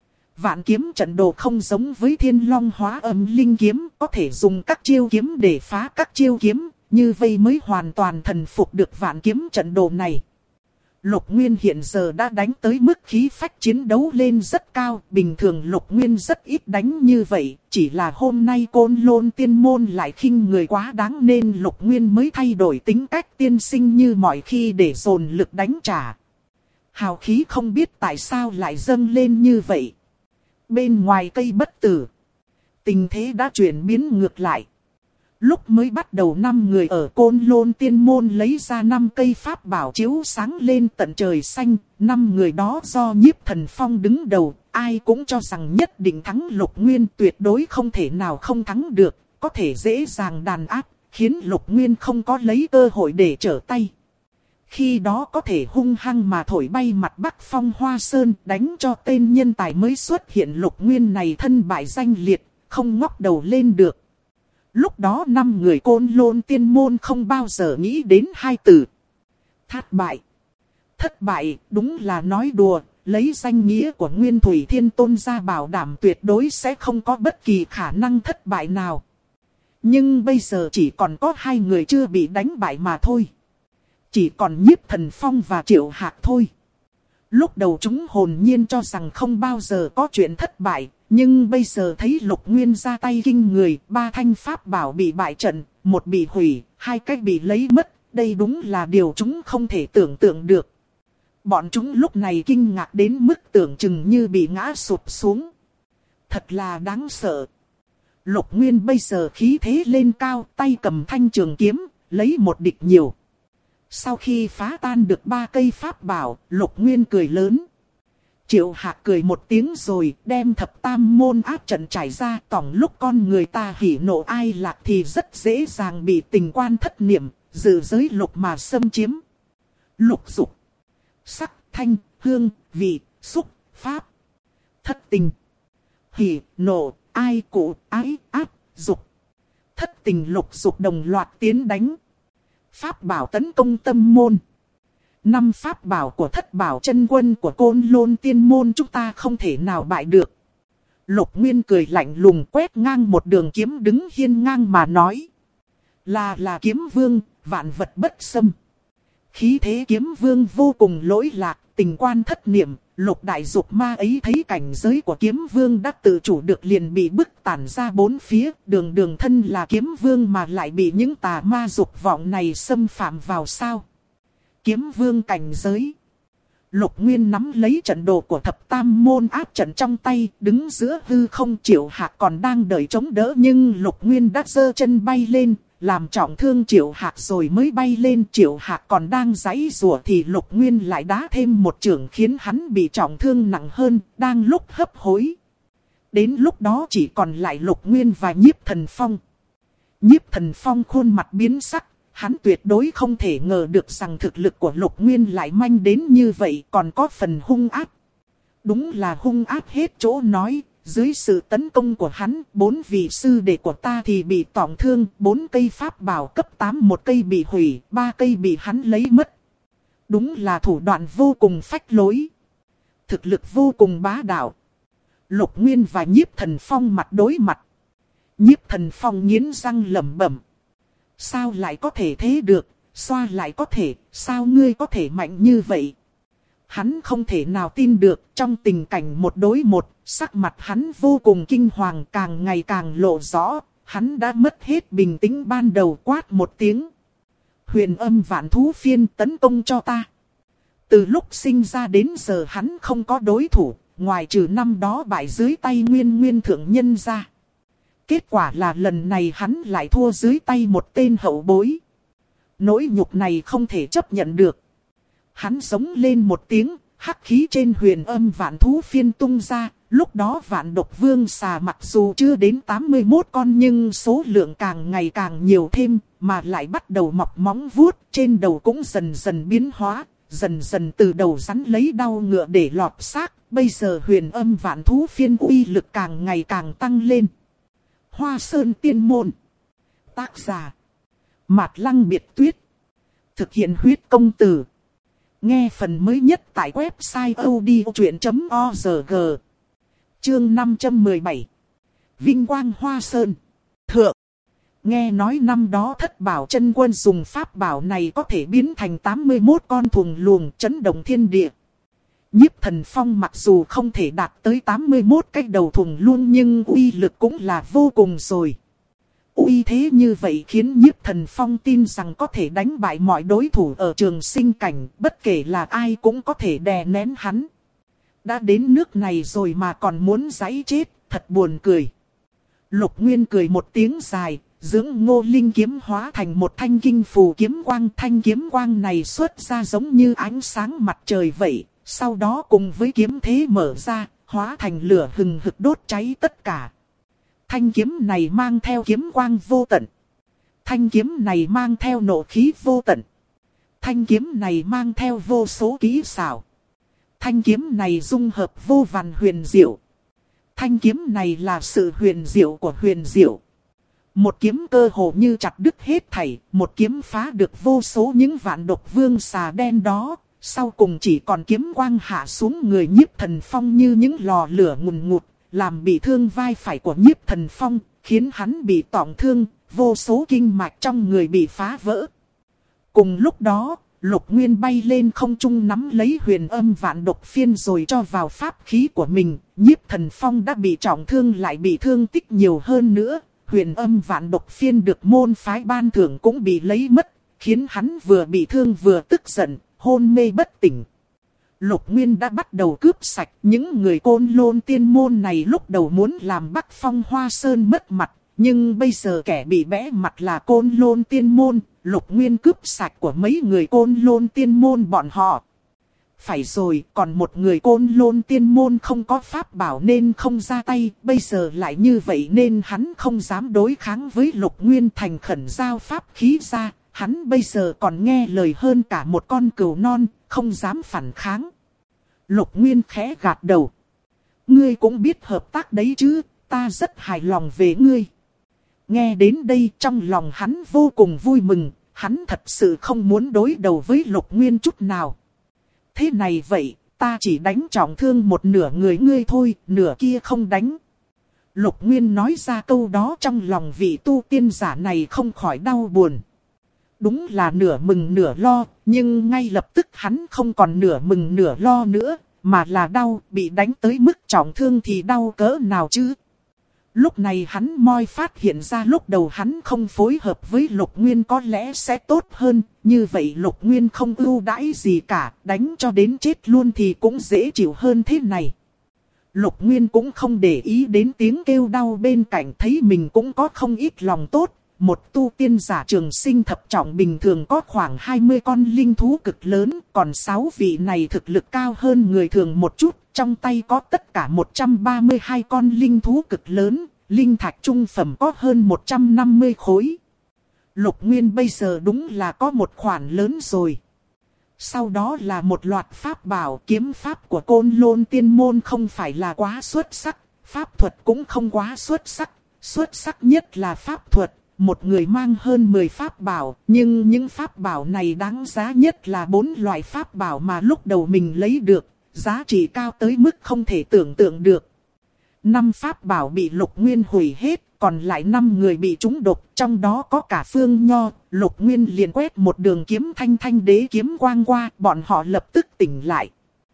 Vạn Kiếm Trận Đồ không giống với Thiên Long Hóa Âm Linh Kiếm, có thể dùng các chiêu kiếm để phá các chiêu kiếm, như vậy mới hoàn toàn thần phục được Vạn Kiếm Trận Đồ này. Lục Nguyên hiện giờ đã đánh tới mức khí phách chiến đấu lên rất cao, bình thường Lục Nguyên rất ít đánh như vậy, chỉ là hôm nay Côn Lôn Tiên Môn lại khinh người quá đáng nên Lục Nguyên mới thay đổi tính cách tiên sinh như mọi khi để dồn lực đánh trả. Hào khí không biết tại sao lại dâng lên như vậy. Bên ngoài cây bất tử, tình thế đã chuyển biến ngược lại. Lúc mới bắt đầu 5 người ở Côn Lôn Tiên Môn lấy ra 5 cây pháp bảo chiếu sáng lên tận trời xanh. 5 người đó do Nhiếp Thần Phong đứng đầu, ai cũng cho rằng nhất định thắng Lục Nguyên, tuyệt đối không thể nào không thắng được, có thể dễ dàng đàn áp, khiến Lục Nguyên không có lấy cơ hội để trở tay. Khi đó có thể hung hăng mà thổi bay mặt Bắc Phong Hoa Sơn, đánh cho tên nhân tài mới xuất hiện Lục Nguyên này thân bại danh liệt. không ngóc đầu lên được. Lúc đó 5 người Côn Lôn tiên môn không bao giờ nghĩ đến 2 từ. Thất bại. Thất bại đúng là nói đùa, lấy danh nghĩa của Nguyên Thủy Thiên Tôn ra bảo đảm tuyệt đối sẽ không có bất kỳ khả năng thất bại nào. Nhưng bây giờ chỉ còn có 2 người chưa bị đánh bại mà thôi. Chỉ còn Nhiếp Thần Phong và Triệu Hạc thôi. Lúc đầu chúng hồn nhiên cho rằng không bao giờ có chuyện thất bại. Nhưng bây giờ thấy Lục Nguyên ra tay kinh người, 3 thanh pháp bảo bị bại trận, 1 bị hủy, 2 cái bị lấy mất. Đây đúng là điều chúng không thể tưởng tượng được. Bọn chúng lúc này kinh ngạc đến mức tưởng chừng như bị ngã sụp xuống. Thật là đáng sợ. Lục Nguyên bây giờ khí thế lên cao, tay cầm thanh trường kiếm, lấy 1 địch nhiều. Sau khi phá tan được 3 cây pháp bảo, Lục Nguyên cười lớn. Triệu Hạc cười một tiếng rồi đem thập tam môn áp trận trải ra. Tỏng lúc con người ta hỉ nộ ai lạc thì rất dễ dàng bị tình quan thất niệm, dự giới lục mà xâm chiếm. Lục dục, sắc, thanh, hương, vị, xúc, pháp, thất tình, hỉ, nộ, ai, cụ, ái, áp, dục. Thất tình lục dục đồng loạt tiến đánh. Pháp bảo tấn công tâm môn. 5 pháp bảo của thất bảo chân quân của Côn Lôn tiên môn chúng ta không thể nào bại được. Lục Nguyên cười lạnh lùng quét ngang một đường kiếm đứng hiên ngang mà nói. Là kiếm vương, vạn vật bất xâm. Khí thế kiếm vương vô cùng lỗi lạc, tình quan thất niệm. Lục đại dục ma ấy thấy cảnh giới của kiếm vương đã tự chủ được liền bị bức tản ra 4 phía. Đường thân là kiếm vương mà lại bị những tà ma dục vọng này xâm phạm vào sao. Kiếm vương cảnh giới. Lục Nguyên nắm lấy trận đồ của thập tam môn áp trận trong tay, đứng giữa hư không. Triệu Hạc còn đang đợi chống đỡ nhưng Lục Nguyên đã giơ chân bay lên, làm trọng thương Triệu Hạc rồi mới bay lên. Triệu Hạc còn đang giãy giụa thì Lục Nguyên lại đá thêm 1 chưởng khiến hắn bị trọng thương nặng hơn, đang lúc hấp hối. Đến lúc đó chỉ còn lại Lục Nguyên và Nhiếp Thần Phong. Nhiếp Thần Phong khuôn mặt biến sắc. Hắn tuyệt đối không thể ngờ được rằng thực lực của Lục Nguyên lại manh đến như vậy, còn có phần hung ác. Đúng là hung ác hết chỗ nói, dưới sự tấn công của hắn, 4 vị sư đệ của ta thì bị tổn thương, 4 cây pháp bảo cấp 8, 1 cây bị hủy, 3 cây bị hắn lấy mất. Đúng là thủ đoạn vô cùng phách lối. Thực lực vô cùng bá đạo. Lục Nguyên và Nhiếp Thần Phong mặt đối mặt. Nhiếp Thần Phong nghiến răng lẩm bẩm. Sao lại có thể thế được, xoa lại có thể, sao ngươi có thể mạnh như vậy? Hắn không thể nào tin được, trong tình cảnh 1 đối 1, sắc mặt hắn vô cùng kinh hoàng, càng ngày càng lộ rõ, hắn đã mất hết bình tĩnh ban đầu, quát một tiếng. Huyền Âm Vạn Thú Phiên, tấn công cho ta. Từ lúc sinh ra đến giờ hắn không có đối thủ, ngoài trừ năm đó bại dưới tay Nguyên thượng nhân ra. Kết quả là lần này hắn lại thua dưới tay một tên hậu bối. Nỗi nhục này không thể chấp nhận được. Hắn giống lên một tiếng, hắc khí trên Huyền Âm Vạn Thú Phiên tung ra. Lúc đó Vạn Độc Vương xà mặc dù chưa đến 81 con nhưng số lượng càng ngày càng nhiều thêm, mà lại bắt đầu mọc móng vuốt, trên đầu cũng dần dần biến hóa, dần dần từ đầu rắn lấy đau ngựa để lọt xác. Bây giờ Huyền Âm Vạn Thú Phiên uy lực càng ngày càng tăng lên. Hoa Sơn Tiên Môn. Tác giả Mạt Lăng Biệt Tuyết. Thực hiện huyết công từ. Nghe phần mới nhất tại website odchuyện.org. Chương 517. Vinh Quang Hoa Sơn. Thượng. Nghe nói năm đó Thất Bảo Chân Quân dùng pháp bảo này có thể biến thành 81 con thuồng luồng chấn động thiên địa. Nhiếp Thần Phong mặc dù không thể đạt tới 81 cái đầu thuồng luông nhưng uy lực cũng là vô cùng rồi. Uy thế như vậy khiến Nhiếp Thần Phong tin rằng có thể đánh bại mọi đối thủ ở trường sinh cảnh, bất kể là ai cũng có thể đè nén hắn. Đã đến nước này rồi mà còn muốn giãy chết, thật buồn cười. Lục Nguyên cười một tiếng dài, dưỡng Ngô Linh kiếm hóa thành một thanh kinh phù kiếm quang. Thanh kiếm quang này xuất ra giống như ánh sáng mặt trời vậy. Sau đó cùng với kiếm thế mở ra, hóa thành lửa hừng hực đốt cháy tất cả. Thanh kiếm này mang theo kiếm quang vô tận. Thanh kiếm này mang theo nộ khí vô tận. Thanh kiếm này mang theo vô số kỹ xảo. Thanh kiếm này dung hợp vô vàn huyền diệu. Thanh kiếm này là sự huyền diệu của huyền diệu. Một kiếm cơ hồ như chặt đứt hết thảy, một kiếm phá được vô số những vạn độc vương xà đen đó. Sau cùng chỉ còn kiếm quang hạ xuống người Nhiếp Thần Phong như những lò lửa ngùn ngụt, làm bị thương vai phải của Nhiếp Thần Phong, khiến hắn bị tổn thương, vô số kinh mạch trong người bị phá vỡ. Cùng lúc đó, Lục Nguyên bay lên không trung nắm lấy huyền âm vạn độc phiên rồi cho vào pháp khí của mình. Nhiếp Thần Phong đã bị trọng thương lại bị thương tích nhiều hơn nữa. Huyền âm vạn độc phiên được môn phái ban thưởng cũng bị lấy mất, khiến hắn vừa bị thương vừa tức giận, hôn mê bất tỉnh. Lục Nguyên đã bắt đầu cướp sạch những người Côn Lôn tiên môn này, lúc đầu muốn làm Bắc Phong Hoa Sơn mất mặt. Nhưng bây giờ kẻ bị bẽ mặt là Côn Lôn tiên môn, Lục Nguyên cướp sạch của mấy người Côn Lôn tiên môn bọn họ. Phải rồi, còn một người Côn Lôn tiên môn không có pháp bảo nên không ra tay, bây giờ lại như vậy nên hắn không dám đối kháng với Lục Nguyên, thành khẩn giao pháp khí ra. Hắn bây giờ còn nghe lời hơn cả một con cừu non, không dám phản kháng. Lục Nguyên khẽ gạt đầu. Ngươi cũng biết hợp tác đấy chứ, ta rất hài lòng về ngươi. Nghe đến đây trong lòng hắn vô cùng vui mừng, hắn thật sự không muốn đối đầu với Lục Nguyên chút nào. Thế này vậy, ta chỉ đánh trọng thương một nửa người ngươi thôi, nửa kia không đánh. Lục Nguyên nói ra câu đó trong lòng vị tu tiên giả này không khỏi đau buồn. Đúng là nửa mừng nửa lo, nhưng ngay lập tức hắn không còn nửa mừng nửa lo nữa, mà là đau, bị đánh tới mức trọng thương thì đau cỡ nào chứ. Lúc này hắn moi phát hiện ra lúc đầu hắn không phối hợp với Lục Nguyên có lẽ sẽ tốt hơn, như vậy Lục Nguyên không ưu đãi gì cả, đánh cho đến chết luôn thì cũng dễ chịu hơn thế này. Lục Nguyên cũng không để ý đến tiếng kêu đau bên cạnh, thấy mình cũng có không ít lòng tốt. Một tu tiên giả trường sinh thập trọng bình thường có khoảng 20 con linh thú cực lớn, còn 6 vị này thực lực cao hơn người thường một chút, trong tay có tất cả 132 con linh thú cực lớn, linh thạch trung phẩm có hơn 150 khối. Lục Nguyên bây giờ đúng là có một khoản lớn rồi. Sau đó là một loạt pháp bảo, kiếm pháp của Côn Lôn tiên môn không phải là quá xuất sắc, pháp thuật cũng không quá xuất sắc nhất là pháp thuật. Một người mang hơn 10 pháp bảo, nhưng những pháp bảo này đáng giá nhất là 4 loại pháp bảo mà lúc đầu mình lấy được, giá trị cao tới mức không thể tưởng tượng được. 5 pháp bảo bị Lục Nguyên hủy hết, còn lại 5 người bị trúng độc, trong đó có cả Phương Nho. Lục Nguyên liền quét một đường kiếm thanh đế kiếm quang qua, bọn họ lập tức tỉnh lại.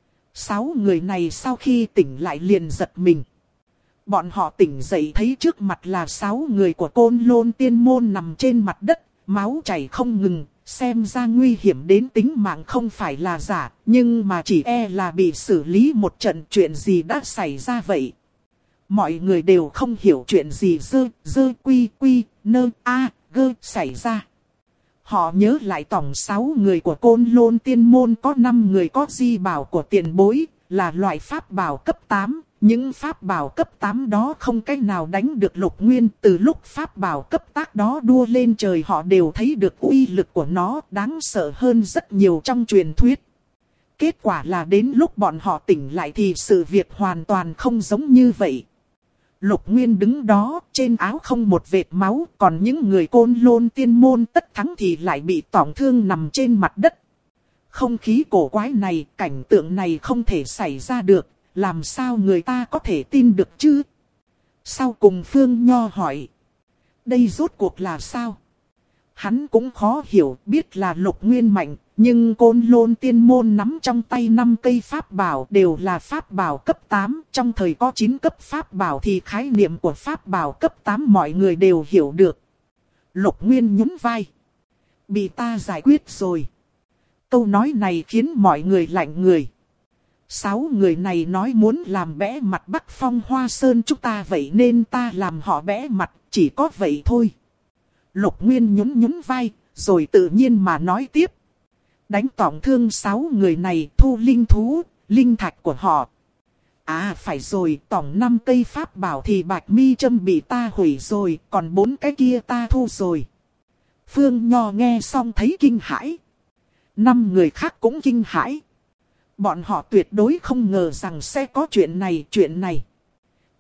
6 người này sau khi tỉnh lại liền giật mình. Bọn họ tỉnh dậy thấy trước mặt là 6 người của Côn Lôn tiên môn nằm trên mặt đất, máu chảy không ngừng, xem ra nguy hiểm đến tính mạng không phải là giả, nhưng mà chỉ e là bị xử lý một trận. Chuyện gì đã xảy ra vậy? Mọi người đều không hiểu chuyện gì xảy ra. Họ nhớ lại tổng 6 người của Côn Lôn tiên môn có 5 người có di bảo của tiền bối, là loại pháp bảo cấp 8. Những pháp bảo cấp 8 đó không cách nào đánh được Lục Nguyên. Từ lúc pháp bảo cấp tác đó đua lên trời họ đều thấy được uy lực của nó đáng sợ hơn rất nhiều trong truyền thuyết. Kết quả là đến lúc bọn họ tỉnh lại thì sự việc hoàn toàn không giống như vậy. Lục Nguyên đứng đó, trên áo không một vệt máu, còn những người Côn Lôn tiên môn tất thắng thì lại bị tổn thương nằm trên mặt đất. Không khí cổ quái này, cảnh tượng này không thể xảy ra được. Làm sao người ta có thể tin được chứ? Sau cùng Phương Nho hỏi. Đây rốt cuộc là sao? Hắn cũng khó hiểu, biết là Lục Nguyên mạnh, nhưng Côn Lôn tiên môn nắm trong tay 5 cây pháp bảo đều là pháp bảo cấp 8. Trong thời có 9 cấp pháp bảo thì khái niệm của pháp bảo cấp 8 mọi người đều hiểu được. Lục Nguyên nhún vai. Bị ta giải quyết rồi. Câu nói này khiến mọi người lạnh người. 6 người này nói muốn làm bẽ mặt Bắc Phong Hoa Sơn chúng ta, vậy nên ta làm họ bẽ mặt, chỉ có vậy thôi. Lục Nguyên nhún vai, rồi tự nhiên mà nói tiếp. Đánh tổn thương 6 người này, thu linh thú, linh thạch của họ. À phải rồi, tổng 5 cây pháp bảo thì Bạch Mi Châm bị ta hủy rồi, còn 4 cái kia ta thu rồi. Phương Nho nghe xong thấy kinh hãi. 5 người khác cũng kinh hãi. Bọn họ tuyệt đối không ngờ rằng sẽ có chuyện này.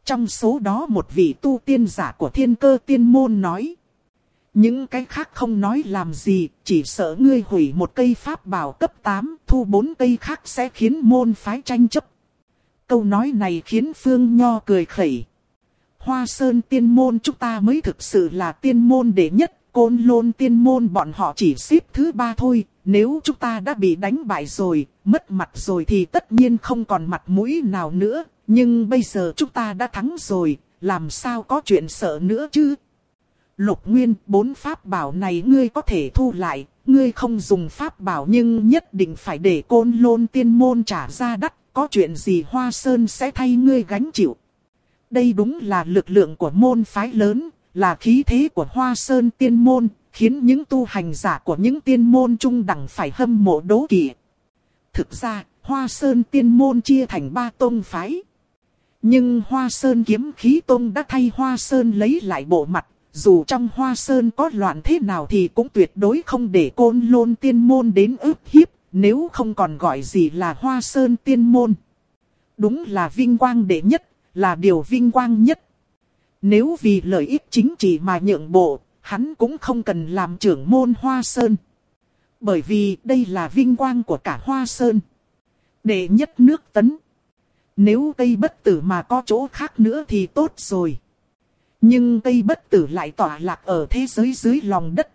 Trong số đó một vị tu tiên giả của Thiên Cơ Tiên Môn nói. Những cái khác không nói làm gì, chỉ sợ ngươi hủy một cây pháp bảo cấp 8, thu 4 cây khác sẽ khiến môn phái tranh chấp. Câu nói này khiến Phương Nho cười khẩy. Hoa Sơn Tiên Môn chúng ta mới thực sự là tiên môn đệ nhất, Côn Lôn Tiên Môn bọn họ chỉ xếp thứ 3 thôi. Nếu chúng ta đã bị đánh bại rồi, mất mặt rồi thì tất nhiên không còn mặt mũi nào nữa. Nhưng bây giờ chúng ta đã thắng rồi, làm sao có chuyện sợ nữa chứ? Lục Nguyên, 4 pháp bảo này ngươi có thể thu lại, ngươi không dùng pháp bảo nhưng nhất định phải để Côn Lôn Tiên Môn trả ra đắt, có chuyện gì Hoa Sơn sẽ thay ngươi gánh chịu. Đây đúng là lực lượng của môn phái lớn, là khí thế của Hoa Sơn Tiên Môn, khiến những tu hành giả của những tiên môn trung đẳng phải hâm mộ đố kỵ. Thực ra, Hoa Sơn Tiên Môn chia thành 3 tông phái. Nhưng Hoa Sơn Kiếm Khí Tông đã thay Hoa Sơn lấy lại bộ mặt. Dù trong Hoa Sơn có loạn thế nào thì cũng tuyệt đối không để Côn Lôn Tiên Môn đến ức hiếp, nếu không còn gọi gì là Hoa Sơn Tiên Môn. Đúng là vinh quang đệ nhất, là điều vinh quang nhất. Nếu vì lợi ích chính trị mà nhượng bộ, hắn cũng không cần làm trưởng môn Hoa Sơn. Bởi vì đây là vinh quang của cả Hoa Sơn. Đệ nhất nước Tấn. Nếu cây bất tử mà có chỗ khác nữa thì tốt rồi. Nhưng cây bất tử lại tọa lạc ở thế giới dưới lòng đất.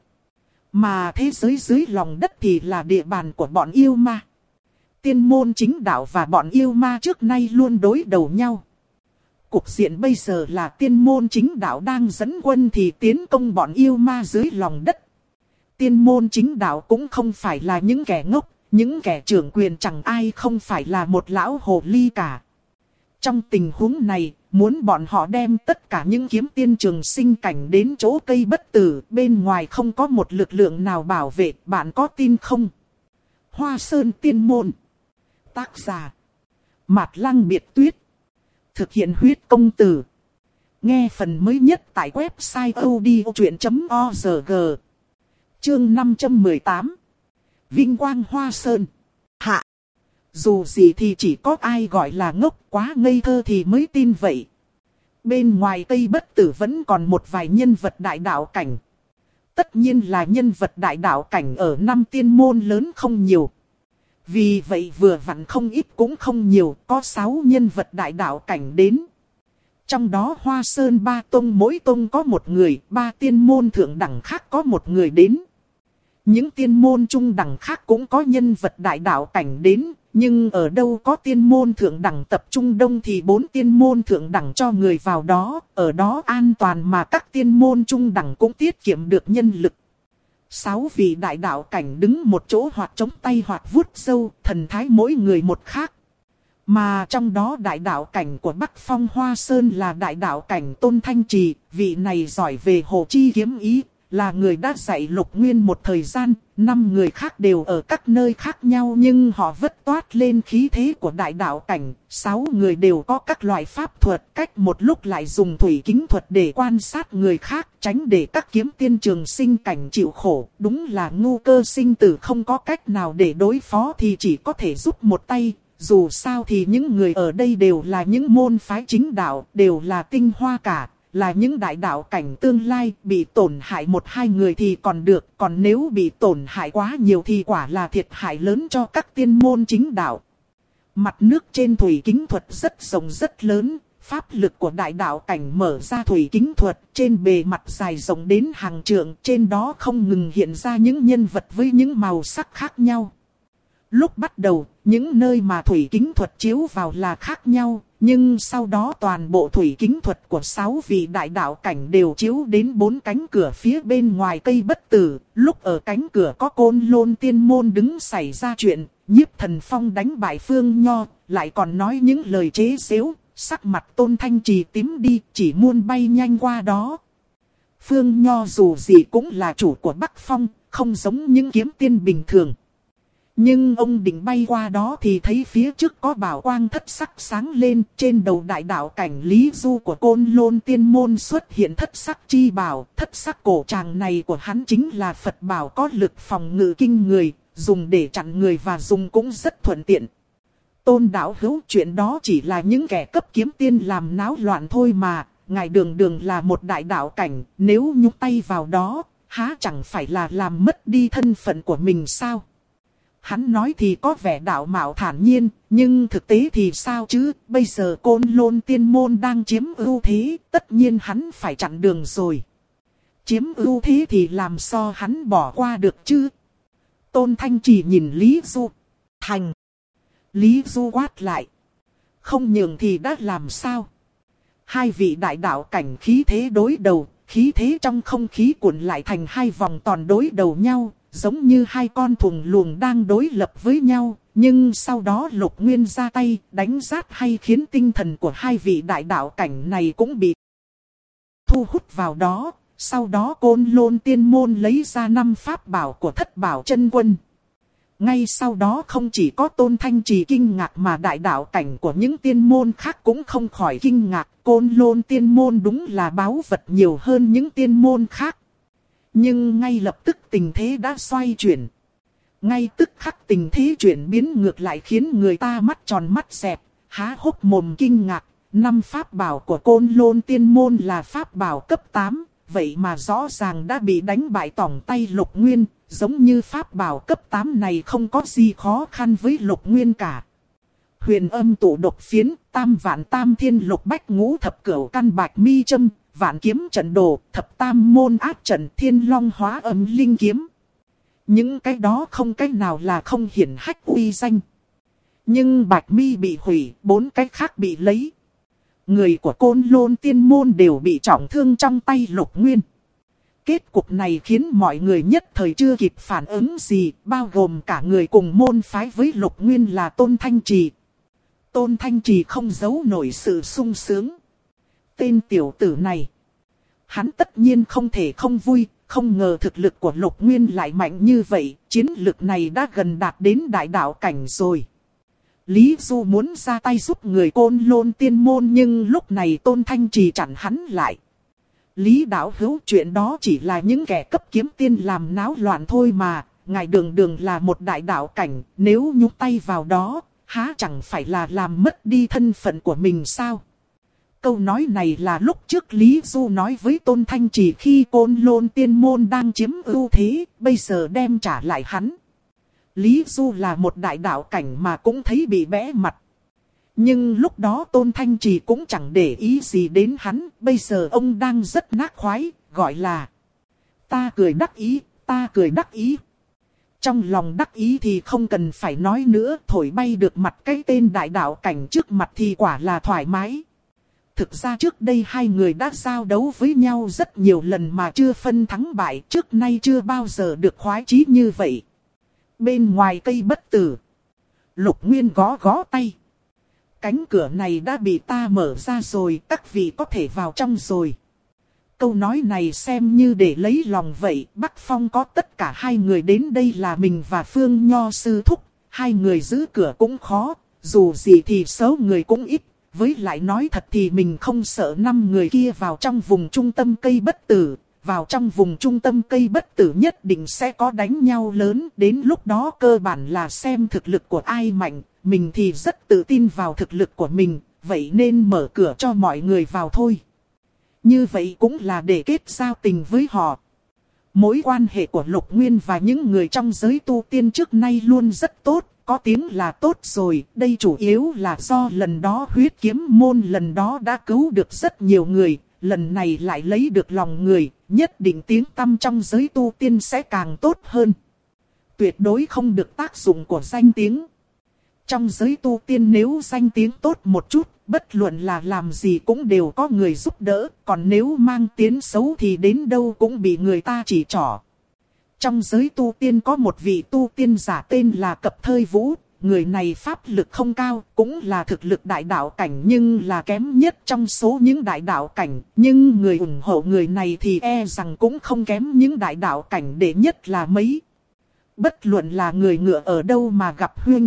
Mà thế giới dưới lòng đất thì là địa bàn của bọn yêu ma. Tiên môn chính đạo và bọn yêu ma trước nay luôn đối đầu nhau. Cục diện bây giờ là tiên môn chính đạo đang dẫn quân thì tiến công bọn yêu ma dưới lòng đất. Tiên môn chính đạo cũng không phải là những kẻ ngốc, những kẻ trưởng quyền chẳng ai không phải là một lão hồ ly cả. Trong tình huống này, muốn bọn họ đem tất cả những kiếm tiên trường sinh cảnh đến chỗ cây bất tử, bên ngoài không có một lực lượng nào bảo vệ, bạn có tin không? Hoa Sơn Tiên Môn. Tác giả: Mạt Lăng Biệt Tuyết. Thực hiện huyết công từ. Nghe phần mới nhất tại website odchuyện.org. Chương 518. Vinh quang Hoa Sơn. Hạ. Dù gì thì chỉ có ai gọi là ngốc quá ngây thơ thì mới tin vậy. Bên ngoài cây bất tử vẫn còn một vài nhân vật đại đạo cảnh. Tất nhiên là nhân vật đại đạo cảnh ở 5 tiên môn lớn không nhiều. Vì vậy vừa vặn không ít cũng không nhiều, có 6 nhân vật đại đạo cảnh đến. Trong đó Hoa Sơn 3 tông mỗi tông có một người, 3 tiên môn thượng đẳng khác có một người đến. Những tiên môn trung đẳng khác cũng có nhân vật đại đạo cảnh đến, nhưng ở đâu có tiên môn thượng đẳng tập trung đông thì 4 tiên môn thượng đẳng cho người vào đó, ở đó an toàn mà các tiên môn trung đẳng cũng tiết kiệm được nhân lực. 6 vị đại đạo cảnh đứng một chỗ hoặc chống tay hoặc vuốt râu, thần thái mỗi người một khác. Mà trong đó đại đạo cảnh của Bắc Phong Hoa Sơn là đại đạo cảnh Tôn Thanh Trì, vị này giỏi về hồ chi kiếm ý, là người đã dạy Lục Nguyên một thời gian. 5 người khác đều ở các nơi khác nhau nhưng họ vất toát lên khí thế của đại đạo cảnh. 6 người đều có các loại pháp thuật, cách một lúc lại dùng thủy kính thuật để quan sát người khác, tránh để các kiếm tiên trường sinh cảnh chịu khổ. Đúng là ngu cơ sinh tử, không có cách nào để đối phó thì chỉ có thể giúp một tay. Dù sao thì những người ở đây đều là những môn phái chính đạo, đều là tinh hoa cả, là những đại đạo cảnh tương lai. Bị tổn hại 1-2 người thì còn được, còn nếu bị tổn hại quá nhiều thì quả là thiệt hại lớn cho các tiên môn chính đạo. Mặt nước trên thủy kính thuật rất rộng rất lớn, pháp lực của đại đạo cảnh mở ra thủy kính thuật, trên bề mặt dài rộng đến hàng trượng, trên đó không ngừng hiện ra những nhân vật với những màu sắc khác nhau. Lúc bắt đầu, những nơi mà thủy kính thuật chiếu vào là khác nhau, nhưng sau đó toàn bộ thủy kính thuật của 6 vị đại đạo cảnh đều chiếu đến 4 cánh cửa phía bên ngoài cây bất tử. Lúc ở cánh cửa có Côn Lôn Tiên Môn đứng xảy ra chuyện, Nhiếp Thần Phong đánh bại Phương Nho, lại còn nói những lời chế giễu, sắc mặt Tôn Thanh Trì tím đi, chỉ muốn bay nhanh qua đó. Phương Nho dù gì cũng là chủ của Bắc Phong, không giống những kiếm tiên bình thường. Nhưng ông định bay qua đó thì thấy phía trước có bảo quang thất sắc sáng lên, trên đầu đại đạo cảnh Lý Du của Côn Lôn Tiên Môn xuất hiện thất sắc chi bảo. Thất sắc cổ tràng này của hắn chính là Phật bảo có lực phòng ngự kinh người, dùng để chặn người và dùng cũng rất thuận tiện. Tôn đạo hữu, chuyện đó chỉ là những kẻ cấp kiếm tiên làm náo loạn thôi mà, ngài đường đường là một đại đạo cảnh, nếu nhúng tay vào đó, há chẳng phải là làm mất đi thân phận của mình sao? Hắn nói thì có vẻ đạo mạo thản nhiên, nhưng thực tế thì sao chứ, bây giờ Côn Lôn Tiên Môn đang chiếm ưu thế, tất nhiên hắn phải chặn đường rồi. Chiếm ưu thế thì làm sao hắn bỏ qua được chứ? Tôn Thanh Trì nhìn Lý Du. Thành. Lý Du quát lại. Không nhường thì đã làm sao? Hai vị đại đạo cảnh khí thế đối đầu, khí thế trong không khí cuộn lại thành hai vòng tròn đối đầu nhau, giống như hai con thùng luồng đang đối lập với nhau. Nhưng sau đó Lục Nguyên ra tay, đánh rát hay khiến tinh thần của hai vị đại đạo cảnh này cũng bị thu hút vào đó. Sau đó Côn Lôn Tiên Môn lấy ra 5 pháp bảo của Thất Bảo Chân Quân. Ngay sau đó không chỉ có Tôn Thanh Trì kinh ngạc mà đại đạo cảnh của những tiên môn khác cũng không khỏi kinh ngạc. Côn Lôn Tiên Môn đúng là báu vật nhiều hơn những tiên môn khác. Nhưng ngay lập tức tình thế đã xoay chuyển. Ngay tức khắc tình thế chuyển biến ngược lại khiến người ta mắt tròn mắt xẹp, há hốc mồm kinh ngạc. 5 pháp bảo của Côn Lôn Tiên Môn là pháp bảo cấp 8, vậy mà rõ ràng đã bị đánh bại tỏng tay Lục Nguyên. Giống như pháp bảo cấp 8 này không có gì khó khăn với Lục Nguyên cả. Huyền âm tụ độc phiến, tam vạn tam thiên lục bách ngũ thập cửu căn bạch mi châm, vạn kiếm trận đồ, thập tam môn áp trận, thiên long hóa âm linh kiếm. Những cái đó không cái nào là không hiển hách uy danh. Nhưng bạch mi bị hủy, 4 cái khác bị lấy. Người của Côn Lôn Tiên Môn đều bị trọng thương trong tay Lục Nguyên. Kết cục này khiến mọi người nhất thời chưa kịp phản ứng gì, bao gồm cả người cùng môn phái với Lục Nguyên là Tôn Thanh Trì. Tôn Thanh Trì không giấu nổi sự sung sướng. Tên tiểu tử này, hắn tất nhiên không thể không vui, không ngờ thực lực của Lục Nguyên lại mạnh như vậy, chiến lực này đã gần đạt đến đại đạo cảnh rồi. Lý Du muốn ra tay giúp người Côn Lôn Tiên Môn nhưng lúc này Tôn Thanh Trì chặn hắn lại. Lý đạo hữu, chuyện đó chỉ là những kẻ cấp kiếm tiên làm náo loạn thôi mà, ngài đường đường là một đại đạo cảnh, nếu nhúng tay vào đó, há chẳng phải là làm mất đi thân phận của mình sao? Câu nói này là lúc trước Lý Du nói với Tôn Thanh Trì khi Côn Lôn Tiên Môn đang chiếm ưu thế, bây giờ đem trả lại hắn. Lý Du là một đại đạo cảnh mà cũng thấy bị bẽ mặt. Nhưng lúc đó Tôn Thanh Trì cũng chẳng để ý gì đến hắn, bây giờ ông đang rất nát khoái, gọi là ta cười đắc ý, ta cười đắc ý. Trong lòng đắc ý thì không cần phải nói nữa, thổi bay được mặt cái tên đại đạo cảnh trước mặt thì quả là thoải mái. Thực ra trước đây hai người đã giao đấu với nhau rất nhiều lần mà chưa phân thắng bại, trước nay chưa bao giờ được khoái chí như vậy. Bên ngoài cây bất tử, Lục Nguyên gõ gõ tay. Cánh cửa này đã bị ta mở ra rồi, các vị có thể vào trong rồi. Câu nói này xem như để lấy lòng vậy. Bắc Phong có tất cả hai người đến đây là mình và Phương Nho sư thúc. Hai người giữ cửa cũng khó, dù gì thì số người cũng ít. Với lại nói thật thì mình không sợ 5 người kia vào trong vùng trung tâm cây bất tử. Vào trong vùng trung tâm cây bất tử nhất định sẽ có đánh nhau lớn. Đến lúc đó cơ bản là xem thực lực của ai mạnh. Mình thì rất tự tin vào thực lực của mình, vậy nên mở cửa cho mọi người vào thôi. Như vậy cũng là để kết giao tình với họ. Mối quan hệ của Lục Nguyên và những người trong giới tu tiên trước nay luôn rất tốt, có tiếng là tốt rồi. Đây chủ yếu là do lần đó huyết kiếm môn lần đó đã cứu được rất nhiều người, lần này lại lấy được lòng người, nhất định tiếng tăm trong giới tu tiên sẽ càng tốt hơn. Tuyệt đối không được tác dụng của danh tiếng. Trong giới tu tiên nếu danh tiếng tốt một chút, bất luận là làm gì cũng đều có người giúp đỡ, còn nếu mang tiếng xấu thì đến đâu cũng bị người ta chỉ trỏ. Trong giới tu tiên có một vị tu tiên giả tên là Cập Thơi Vũ, người này pháp lực không cao, cũng là thực lực đại đạo cảnh nhưng là kém nhất trong số những đại đạo cảnh, nhưng người ủng hộ người này thì e rằng cũng không kém những đại đạo cảnh đệ nhất là mấy. Bất luận là người ngựa ở đâu mà gặp huynh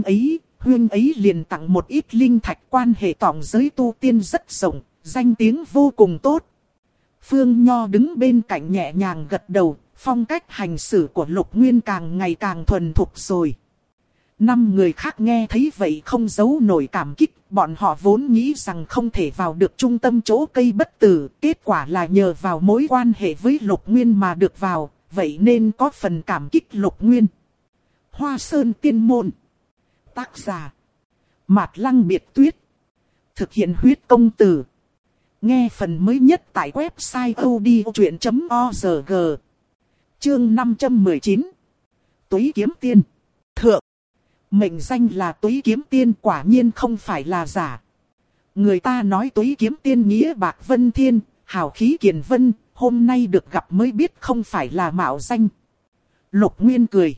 ấy liền tặng một ít linh thạch, quan hệ tổng giới tu tiên rất rộng, danh tiếng vô cùng tốt. Phương Nho đứng bên cạnh nhẹ nhàng gật đầu, phong cách hành xử của Lục Nguyên càng ngày càng thuần thục rồi. Năm người khác nghe thấy vậy không giấu nổi cảm kích, bọn họ vốn nghĩ rằng không thể vào được trung tâm chỗ cây bất tử, kết quả là nhờ vào mối quan hệ với Lục Nguyên mà được vào, vậy nên có phần cảm kích Lục Nguyên. Hoa Sơn Tiên Môn. Tác giả Mạt Lăng Biệt Tuyết. Thực hiện huyết công từ. Nghe phần mới nhất tại website odchuyện.org. Chương 519. Túy Kiếm Tiên. Thượng. Mệnh danh là Túy Kiếm Tiên quả nhiên không phải là giả. Người ta nói Túy Kiếm Tiên nghĩa bạc vân thiên, hào khí kiền vân, hôm nay được gặp mới biết không phải là mạo danh. Lục Nguyên cười.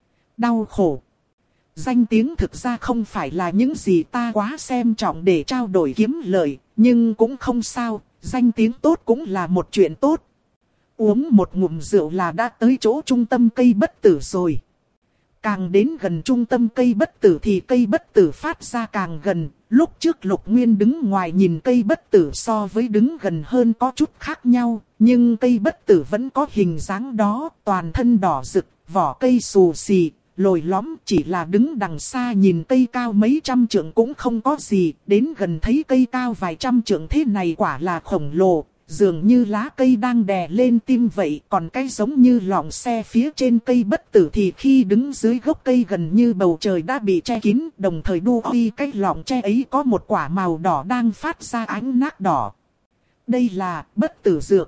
Đau khổ. Danh tiếng thực ra không phải là những gì ta quá xem trọng để trao đổi kiếm lợi, nhưng cũng không sao, danh tiếng tốt cũng là một chuyện tốt. Uống một ngụm rượu là đã tới chỗ trung tâm cây bất tử rồi. Càng đến gần trung tâm cây bất tử thì cây bất tử phát ra càng gần. Lúc trước Lục Nguyên đứng ngoài nhìn cây bất tử so với đứng gần hơn có chút khác nhau. Nhưng cây bất tử vẫn có hình dáng đó, toàn thân đỏ rực, vỏ cây xù xì, lồi lõm. Chỉ là đứng đằng xa nhìn cây cao mấy trăm trượng cũng không có gì. Đến gần thấy cây cao vài trăm trượng thế này quả là khổng lồ. Dường như lá cây đang đè lên tim vậy, còn cái giống như lọng xe phía trên cây bất tử thì khi đứng dưới gốc cây gần như bầu trời đã bị che kín, đồng thời đu huy cái lọng tre ấy có một quả màu đỏ đang phát ra ánh nát đỏ. Đây là bất tử dược.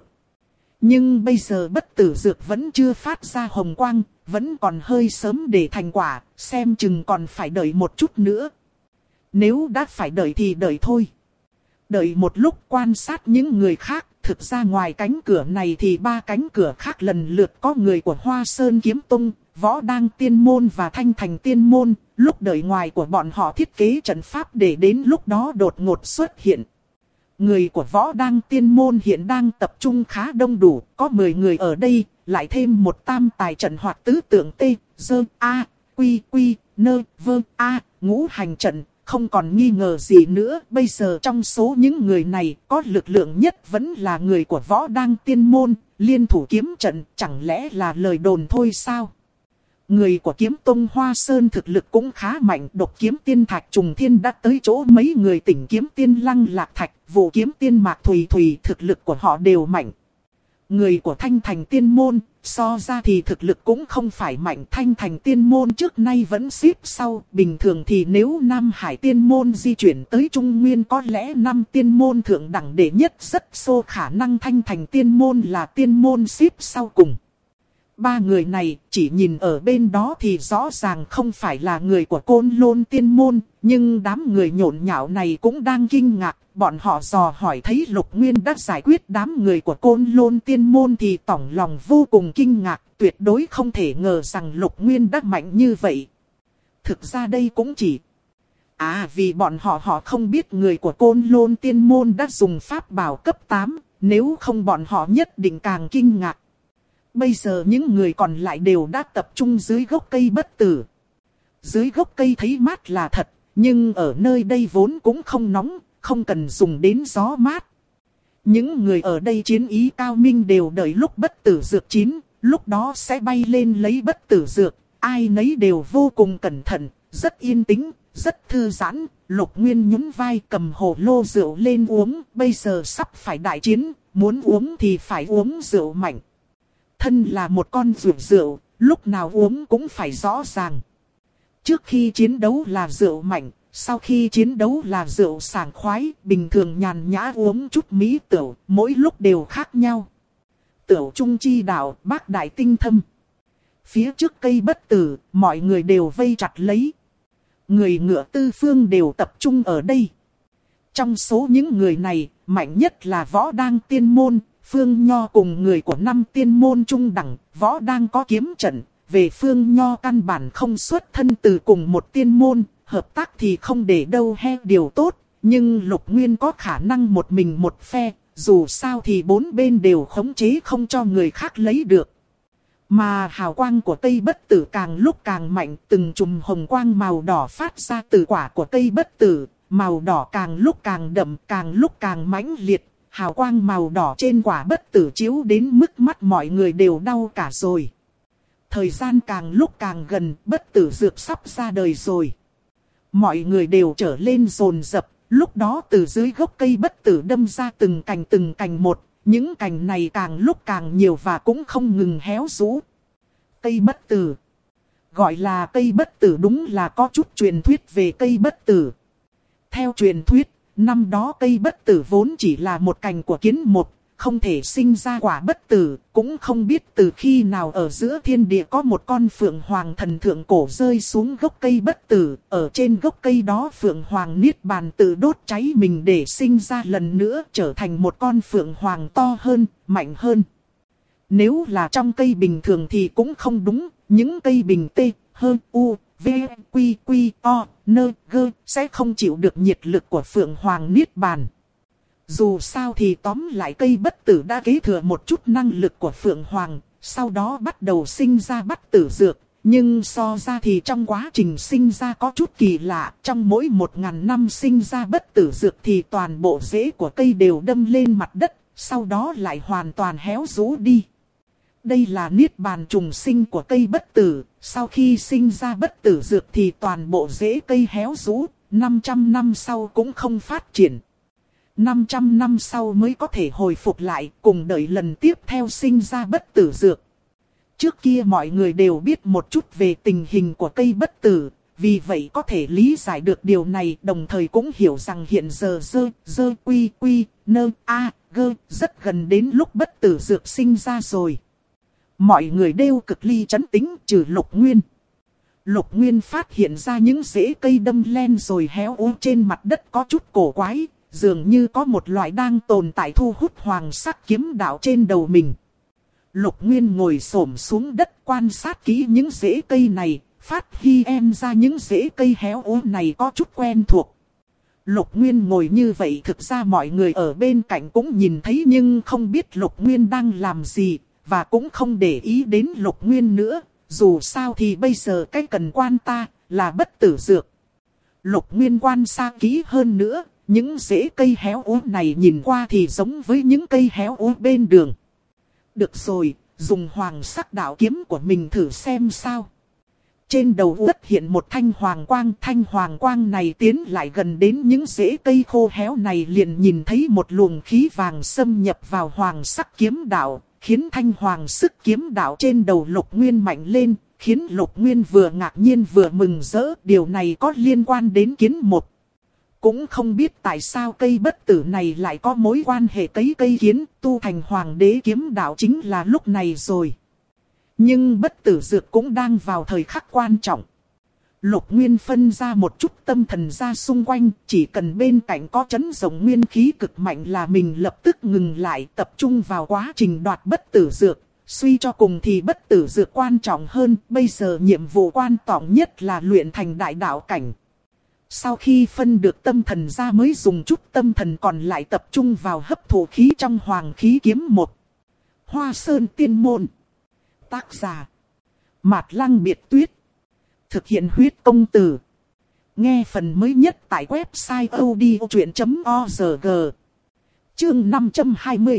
Nhưng bây giờ bất tử dược vẫn chưa phát ra hồng quang, vẫn còn hơi sớm để thành quả, xem chừng còn phải đợi một chút nữa. Nếu đã phải đợi thì đợi thôi. Đợi một lúc quan sát những người khác, thực ra ngoài cánh cửa này thì ba cánh cửa khác lần lượt có người của Hoa Sơn Kiếm Tông, Võ Đăng Tiên Môn và Thanh Thành Tiên Môn. Lúc đợi ngoài của bọn họ thiết kế trận pháp để đến lúc đó đột ngột xuất hiện. Người của Võ Đăng Tiên Môn hiện đang tập trung khá đông đủ, có 10 người ở đây, lại thêm một tam tài trận hoặc tứ tượng T, Dơ, A, Quy, Quy, Nơ, Vơ, A, ngũ hành trận. Không còn nghi ngờ gì nữa, bây giờ trong số những người này có lực lượng nhất vẫn là người của Võ Đăng Tiên Môn, liên thủ kiếm trận, chẳng lẽ là lời đồn thôi sao? Người của Kiếm Tông Hoa Sơn thực lực cũng khá mạnh, Độc Kiếm Tiên Thạch Trùng Thiên đã tới chỗ mấy người Tỉnh Kiếm Tiên Lăng Lạc Thạch, Vũ Kiếm Tiên Mạc Thùy Thùy, thực lực của họ đều mạnh. Người của Thanh Thành Tiên Môn, so ra thì thực lực cũng không phải mạnh. Thanh Thành Tiên Môn trước nay vẫn xếp sau. Bình thường thì nếu Nam Hải Tiên Môn di chuyển tới Trung Nguyên có lẽ năm Tiên Môn thượng đẳng đệ nhất, rất xô khả năng Thanh Thành Tiên Môn là Tiên Môn xếp sau cùng. Ba người này chỉ nhìn ở bên đó thì rõ ràng không phải là người của Côn Lôn Tiên Môn. Nhưng đám người nhộn nhạo này cũng đang kinh ngạc. Bọn họ dò hỏi thấy Lục Nguyên đã giải quyết đám người của Côn Lôn Tiên Môn thì tỏng lòng vô cùng kinh ngạc. Tuyệt đối không thể ngờ rằng Lục Nguyên đã mạnh như vậy. Thực ra đây cũng chỉ... vì bọn họ không biết người của Côn Lôn Tiên Môn đã dùng pháp bảo cấp 8. Nếu không bọn họ nhất định càng kinh ngạc. Bây giờ những người còn lại đều đã tập trung dưới gốc cây bất tử. Dưới gốc cây thấy mát là thật, nhưng ở nơi đây vốn cũng không nóng, không cần dùng đến gió mát. Những người ở đây chiến ý cao minh đều đợi lúc bất tử dược chín, lúc đó sẽ bay lên lấy bất tử dược. Ai nấy đều vô cùng cẩn thận, rất yên tĩnh, rất thư giãn. Lục Nguyên nhún vai cầm hồ lô rượu lên uống, bây giờ sắp phải đại chiến, muốn uống thì phải uống rượu mạnh. Thân là một con rượu, lúc nào uống cũng phải rõ ràng. Trước khi chiến đấu là rượu mạnh, sau khi chiến đấu là rượu sảng khoái, bình thường nhàn nhã uống chút mỹ tửu, mỗi lúc đều khác nhau. Tửu trung chi đạo, bác đại tinh thâm. Phía trước cây bất tử, mọi người đều vây chặt lấy. Người ngựa tư phương đều tập trung ở đây. Trong số những người này, mạnh nhất là Võ Đăng Tiên Môn. Phương Nho cùng người của năm Tiên Môn trung đẳng, Võ đang có kiếm trận. Về Phương Nho căn bản không xuất thân từ cùng một tiên môn, hợp tác thì không để đâu he điều tốt. Nhưng Lục Nguyên có khả năng một mình một phe, dù sao thì bốn bên đều khống chế không cho người khác lấy được. Mà hào quang của cây bất tử càng lúc càng mạnh, từng chùm hồng quang màu đỏ phát ra từ quả của cây bất tử, màu đỏ càng lúc càng đậm, càng lúc càng mãnh liệt. Hào quang màu đỏ trên quả bất tử chiếu đến mức mắt mọi người đều đau cả rồi. Thời gian càng lúc càng gần, bất tử dược sắp ra đời rồi. Mọi người đều trở lên dồn dập, lúc đó từ dưới gốc cây bất tử đâm ra từng cành một, những cành này càng lúc càng nhiều và cũng không ngừng héo rũ. Cây bất tử. Gọi là cây bất tử đúng là có chút truyền thuyết về cây bất tử. Theo truyền thuyết, năm đó cây bất tử vốn chỉ là một cành của kiến một, không thể sinh ra quả bất tử, cũng không biết từ khi nào ở giữa thiên địa có một con phượng hoàng thần thượng cổ rơi xuống gốc cây bất tử, ở trên gốc cây đó phượng hoàng niết bàn tự đốt cháy mình để sinh ra lần nữa trở thành một con phượng hoàng to hơn, mạnh hơn. Nếu là trong cây bình thường thì cũng không đúng, những cây bình T, H, U, V, Q, Q, O, N, G sẽ không chịu được nhiệt lực của phượng hoàng niết bàn. Dù sao thì tóm lại cây bất tử đã kế thừa một chút năng lực của phượng hoàng, sau đó bắt đầu sinh ra bất tử dược. Nhưng so ra thì trong quá trình sinh ra có chút kỳ lạ, trong mỗi 1000 năm sinh ra bất tử dược thì toàn bộ rễ của cây đều đâm lên mặt đất, sau đó lại hoàn toàn héo rũ đi. Đây là niết bàn trùng sinh của cây bất tử, sau khi sinh ra bất tử dược thì toàn bộ rễ cây héo rũ, 500 năm sau cũng không phát triển. 500 năm sau mới có thể hồi phục lại, cùng đợi lần tiếp theo sinh ra bất tử dược. Trước kia mọi người đều biết một chút về tình hình của cây bất tử, vì vậy có thể lý giải được điều này, đồng thời cũng hiểu rằng hiện giờ rất gần đến lúc bất tử dược sinh ra rồi. Mọi người đều cực ly trấn tĩnh trừ Lục Nguyên. Lục Nguyên phát hiện ra những rễ cây đâm len rồi héo úa trên mặt đất có chút cổ quái, dường như có một loại đang tồn tại thu hút hoàng sắc kiếm đạo trên đầu mình. Lục Nguyên ngồi xổm xuống đất quan sát kỹ những rễ cây này, phát hiện ra những rễ cây héo úa này có chút quen thuộc. Lục Nguyên ngồi như vậy thực ra mọi người ở bên cạnh cũng nhìn thấy nhưng không biết Lục Nguyên đang làm gì, và cũng không để ý đến Lục Nguyên nữa, dù sao thì bây giờ cái cần quan ta là bất tử dược. Lục Nguyên quan sát kỹ hơn nữa, những rễ cây héo úa này nhìn qua thì giống với những cây héo úa bên đường. Được rồi, dùng hoàng sắc đạo kiếm của mình thử xem sao. Trên đầu xuất hiện một thanh hoàng quang này tiến lại gần đến những rễ cây khô héo này liền nhìn thấy một luồng khí vàng xâm nhập vào hoàng sắc kiếm đạo, khiến thanh hoàng sức kiếm đạo trên đầu Lục Nguyên mạnh lên, khiến Lục Nguyên vừa ngạc nhiên vừa mừng rỡ, điều này có liên quan đến kiến một. Cũng không biết tại sao cây bất tử này lại có mối quan hệ cấy cây kiến, tu thành hoàng đế kiếm đạo chính là lúc này rồi. Nhưng bất tử dược cũng đang vào thời khắc quan trọng. Lục Nguyên phân ra một chút tâm thần ra xung quanh, chỉ cần bên cạnh có chấn rộng nguyên khí cực mạnh là mình lập tức ngừng lại, tập trung vào quá trình đoạt bất tử dược. Suy cho cùng thì bất tử dược quan trọng hơn, bây giờ nhiệm vụ quan trọng nhất là luyện thành đại đạo cảnh. Sau khi phân được tâm thần ra mới dùng chút tâm thần còn lại tập trung vào hấp thụ khí trong hoàng khí kiếm một. Hoa Sơn Tiên Môn. Tác giả Mạt Lăng Biệt Tuyết. Thực hiện huyết công từ. Nghe phần mới nhất tại website odchuyện.org. Chương 520.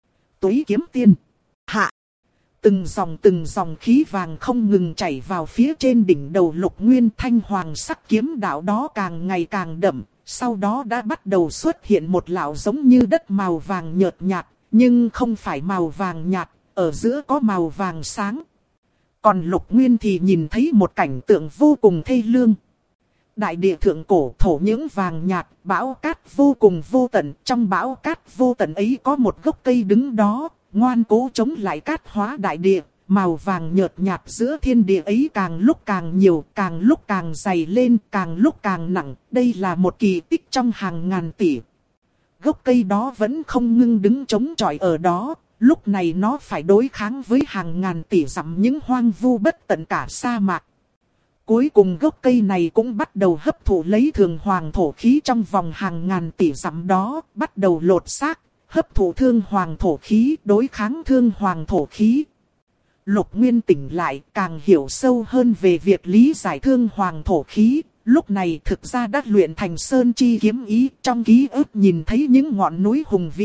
Túy kiếm tiên. Hạ. Từng dòng khí vàng không ngừng chảy vào phía trên đỉnh đầu Lục Nguyên, thanh hoàng sắc kiếm đạo đó càng ngày càng đậm, sau đó đã bắt đầu xuất hiện một lão giống như đất màu vàng nhợt nhạt, nhưng không phải màu vàng nhạt, ở giữa có màu vàng sáng. Còn Lục Nguyên thì nhìn thấy một cảnh tượng vô cùng thê lương. Đại địa thượng cổ thổ những vàng nhạt, bão cát vô cùng vô tận, trong bão cát vô tận ấy có một gốc cây đứng đó, ngoan cố chống lại cát hóa đại địa, màu vàng nhợt nhạt giữa thiên địa ấy càng lúc càng nhiều, càng lúc càng dày lên, càng lúc càng nặng, đây là một kỳ tích trong hàng ngàn tỷ. Gốc cây đó vẫn không ngưng đứng chống chọi ở đó, lúc này nó phải đối kháng với hàng ngàn tỷ dặm những hoang vu bất tận cả sa mạc. Cuối cùng gốc cây này cũng bắt đầu hấp thụ lấy thường hoàng thổ khí trong vòng hàng ngàn tỷ dặm đó, bắt đầu lột xác, hấp thụ thương hoàng thổ khí, đối kháng thương hoàng thổ khí. Lục Nguyên tỉnh lại, càng hiểu sâu hơn về việc lý giải thương hoàng thổ khí. Lúc này thực ra đã luyện thành sơn chi kiếm ý, trong ký ức nhìn thấy những ngọn núi hùng vĩ,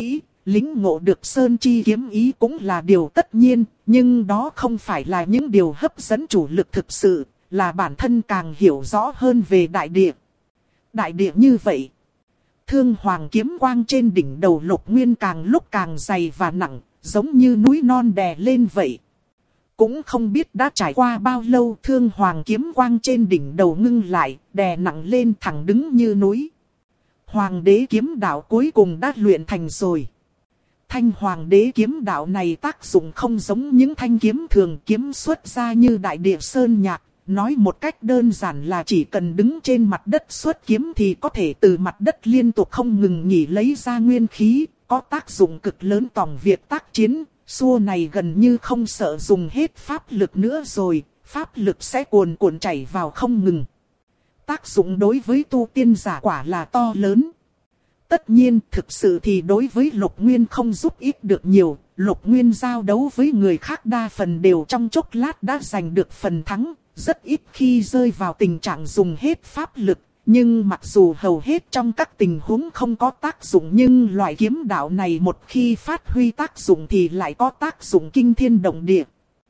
Lĩnh ngộ được sơn chi kiếm ý cũng là điều tất nhiên, nhưng đó không phải là những điều hấp dẫn chủ lực thực sự, là bản thân càng hiểu rõ hơn về đại địa. Đại địa như vậy, thương hoàng kiếm quang trên đỉnh đầu Lục Nguyên càng lúc càng dày và nặng, giống như núi non đè lên vậy. Cũng không biết đã trải qua bao lâu, thương hoàng kiếm quang trên đỉnh đầu ngưng lại, đè nặng lên thẳng đứng như núi. Hoàng đế kiếm đạo cuối cùng đã luyện thành rồi. Thanh hoàng đế kiếm đạo này tác dụng không giống những thanh kiếm thường, kiếm xuất ra như đại địa sơn nhạc. Nói một cách đơn giản là chỉ cần đứng trên mặt đất xuất kiếm thì có thể từ mặt đất liên tục không ngừng nghỉ lấy ra nguyên khí, có tác dụng cực lớn tòng việc tác chiến. Xua này gần như không sợ dùng hết pháp lực nữa rồi, pháp lực sẽ cuồn cuộn chảy vào không ngừng. Tác dụng đối với tu tiên giả quả là to lớn. Tất nhiên thực sự thì đối với Lục Nguyên không giúp ích được nhiều. Lục Nguyên giao đấu với người khác đa phần đều trong chốc lát đã giành được phần thắng, rất ít khi rơi vào tình trạng dùng hết pháp lực. Nhưng mặc dù hầu hết trong các tình huống không có tác dụng, nhưng loại kiếm đạo này một khi phát huy tác dụng thì lại có tác dụng kinh thiên động địa.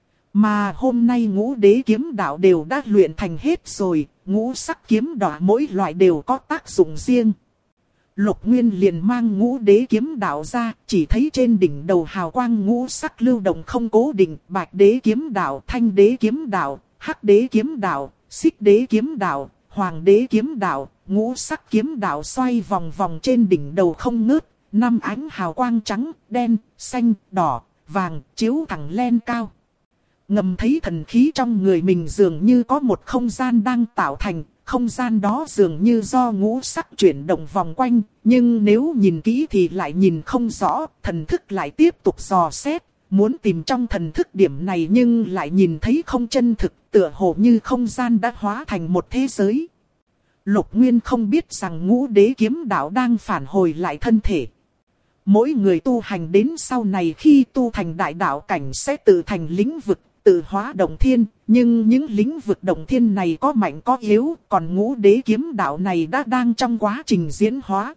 Mà hôm nay ngũ đế kiếm đạo đều đã luyện thành hết rồi, ngũ sắc kiếm đỏ mỗi loại đều có tác dụng riêng. Lục Nguyên liền mang ngũ đế kiếm đạo ra, chỉ thấy trên đỉnh đầu hào quang ngũ sắc lưu động không cố định, bạch đế kiếm đạo, thanh đế kiếm đạo, hắc đế kiếm đạo, xích đế kiếm đạo, hoàng đế kiếm đạo, ngũ sắc kiếm đạo xoay vòng vòng trên đỉnh đầu không ngớt, năm ánh hào quang trắng, đen, xanh, đỏ, vàng chiếu thẳng lên cao. Ngầm thấy thần khí trong người mình dường như có một không gian đang tạo thành, không gian đó dường như do ngũ sắc chuyển động vòng quanh, nhưng nếu nhìn kỹ thì lại nhìn không rõ, thần thức lại tiếp tục dò xét, muốn tìm trong thần thức điểm này nhưng lại nhìn thấy không chân thực, tựa hồ như không gian đã hóa thành một thế giới. Lục Nguyên không biết rằng ngũ đế kiếm đạo đang phản hồi lại thân thể. Mỗi người tu hành đến sau này khi tu thành đại đạo cảnh sẽ tự thành lĩnh vực, tự hóa động thiên, nhưng những lĩnh vực động thiên này có mạnh có yếu, còn ngũ đế kiếm đạo này đã đang trong quá trình diễn hóa.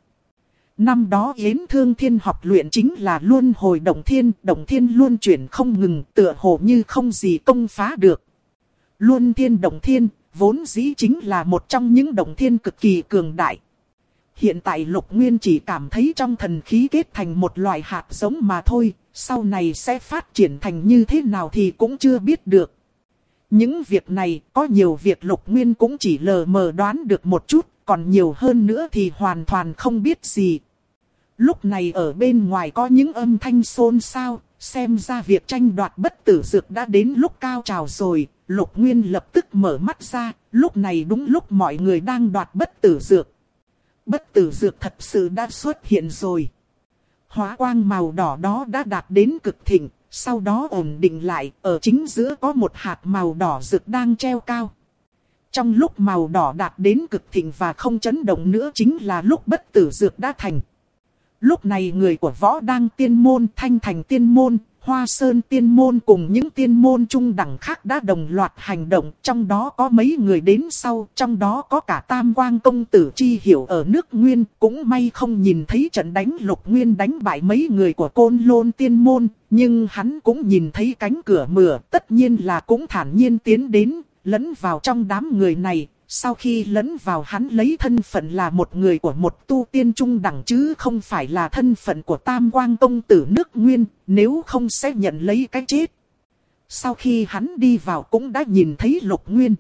Năm đó Yến Thương Thiên học luyện chính là luân hồi động thiên luôn chuyển không ngừng, tựa hồ như không gì công phá được. Luân thiên động thiên, vốn dĩ chính là một trong những động thiên cực kỳ cường đại. Hiện tại Lục Nguyên chỉ cảm thấy trong thần khí kết thành một loại hạt giống mà thôi, sau này sẽ phát triển thành như thế nào thì cũng chưa biết được. Những việc này, có nhiều việc Lục Nguyên cũng chỉ lờ mờ đoán được một chút, còn nhiều hơn nữa thì hoàn toàn không biết gì. Lúc này ở bên ngoài có những âm thanh xôn xao, xem ra việc tranh đoạt bất tử dược đã đến lúc cao trào rồi. Lục Nguyên lập tức mở mắt ra, lúc này đúng lúc mọi người đang đoạt bất tử dược. Bất tử dược thật sự đã xuất hiện rồi. Hóa quang màu đỏ đó đã đạt đến cực thịnh, sau đó ổn định lại, ở chính giữa có một hạt màu đỏ rực đang treo cao. Trong lúc màu đỏ đạt đến cực thịnh và không chấn động nữa chính là lúc bất tử dược đã thành. Lúc này người của Võ Đang Tiên Môn, Thanh Thành Tiên Môn, Hoa Sơn Tiên Môn cùng những tiên môn trung đẳng khác đã đồng loạt hành động. Trong đó có mấy người đến sau, trong đó có cả Tam Quang Công Tử Chi Hiểu ở nước Nguyên. Cũng may không nhìn thấy trận đánh Lục Nguyên đánh bại mấy người của Côn Lôn Tiên Môn, nhưng hắn cũng nhìn thấy cánh cửa mửa, tất nhiên là cũng thản nhiên tiến đến, lẫn vào trong đám người này. Sau khi lẫn vào hắn lấy thân phận là một người của một tu tiên trung đẳng chứ không phải là thân phận của Tam Quang Công Tử nước Nguyên, nếu không sẽ nhận lấy cái chết. Sau khi hắn đi vào cũng đã nhìn thấy Lục Nguyên.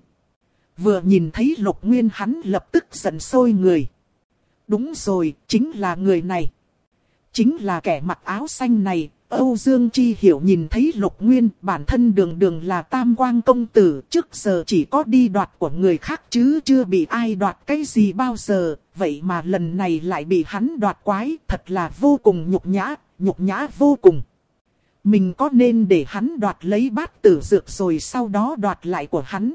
Vừa nhìn thấy Lục Nguyên hắn lập tức giận sôi người. Đúng rồi, chính là người này. Chính là kẻ mặc áo xanh này. Âu Dương Chi Hiểu nhìn thấy Lục Nguyên, bản thân đường đường là Tam Quang Công Tử, trước giờ chỉ có đi đoạt của người khác chứ chưa bị ai đoạt cái gì bao giờ, vậy mà lần này lại bị hắn đoạt quái, thật là vô cùng nhục nhã vô cùng. Mình có nên để hắn đoạt lấy bát tử dược rồi sau đó đoạt lại của hắn?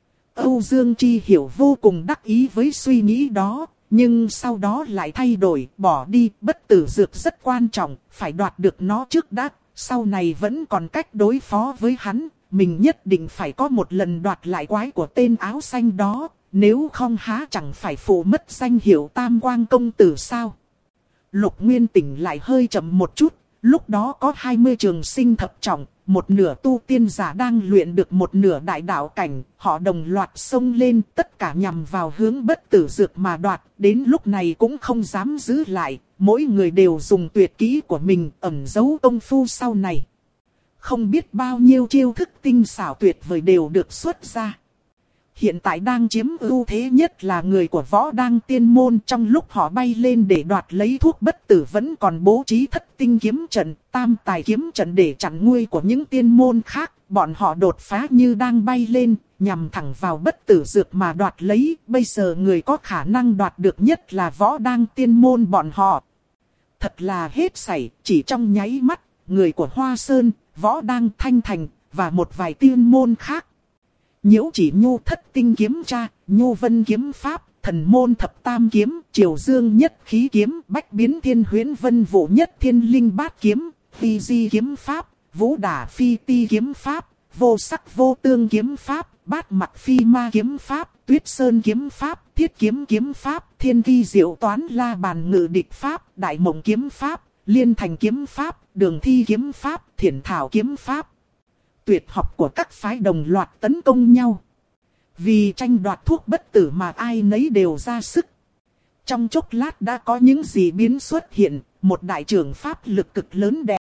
Âu Dương Chi Hiểu vô cùng đắc ý với suy nghĩ đó. Nhưng sau đó lại thay đổi, bỏ đi, bất tử dược rất quan trọng, phải đoạt được nó trước đã, sau này vẫn còn cách đối phó với hắn, mình nhất định phải có một lần đoạt lại quái của tên áo xanh đó, nếu không há chẳng phải phụ mất danh hiệu Tam Quang Công Tử sao. Lục Nguyên tỉnh lại hơi chậm một chút, lúc đó có 20 trường sinh thập trọng, một nửa tu tiên giả đang luyện được một nửa đại đạo cảnh, họ đồng loạt xông lên, tất cả nhằm vào hướng bất tử dược mà đoạt, đến lúc này cũng không dám giữ lại, mỗi người đều dùng tuyệt kỹ của mình ẩn giấu công phu sau này. Không biết bao nhiêu chiêu thức tinh xảo tuyệt vời đều được xuất ra. Hiện tại đang chiếm ưu thế nhất là người của Võ Đăng Tiên Môn, trong lúc họ bay lên để đoạt lấy thuốc bất tử vẫn còn bố trí thất tinh kiếm trận, tam tài kiếm trận để chặn nguy của những tiên môn khác. Bọn họ đột phá như đang bay lên, nhằm thẳng vào bất tử dược mà đoạt lấy. Bây giờ người có khả năng đoạt được nhất là Võ Đăng Tiên Môn bọn họ. Thật là hết sảy, chỉ trong nháy mắt, người của Hoa Sơn, Võ Đăng Thanh Thành và một vài tiên môn khác. Nhiễu Chỉ Nhu thất tinh kiếm tra, Nhu Vân kiếm pháp, Thần môn thập tam kiếm, Triều Dương nhất khí kiếm, Bách biến thiên huyễn vân vũ nhất thiên linh bát kiếm, Phi di kiếm pháp, Vũ đả phi ti kiếm pháp, Vô sắc vô tương kiếm pháp, Bát mặt phi ma kiếm pháp, Tuyết sơn kiếm pháp, Thiết kiếm kiếm pháp, Thiên kỳ diệu toán la bàn ngự địch pháp, Đại mộng kiếm pháp, Liên thành kiếm pháp, Đường thi kiếm pháp, Thiển thảo kiếm pháp. Tuyệt học của các phái đồng loạt tấn công nhau. Vì tranh đoạt thuốc bất tử mà ai nấy đều ra sức. Trong chốc lát đã có những dị biến xuất hiện, một đại trưởng pháp lực cực lớn đè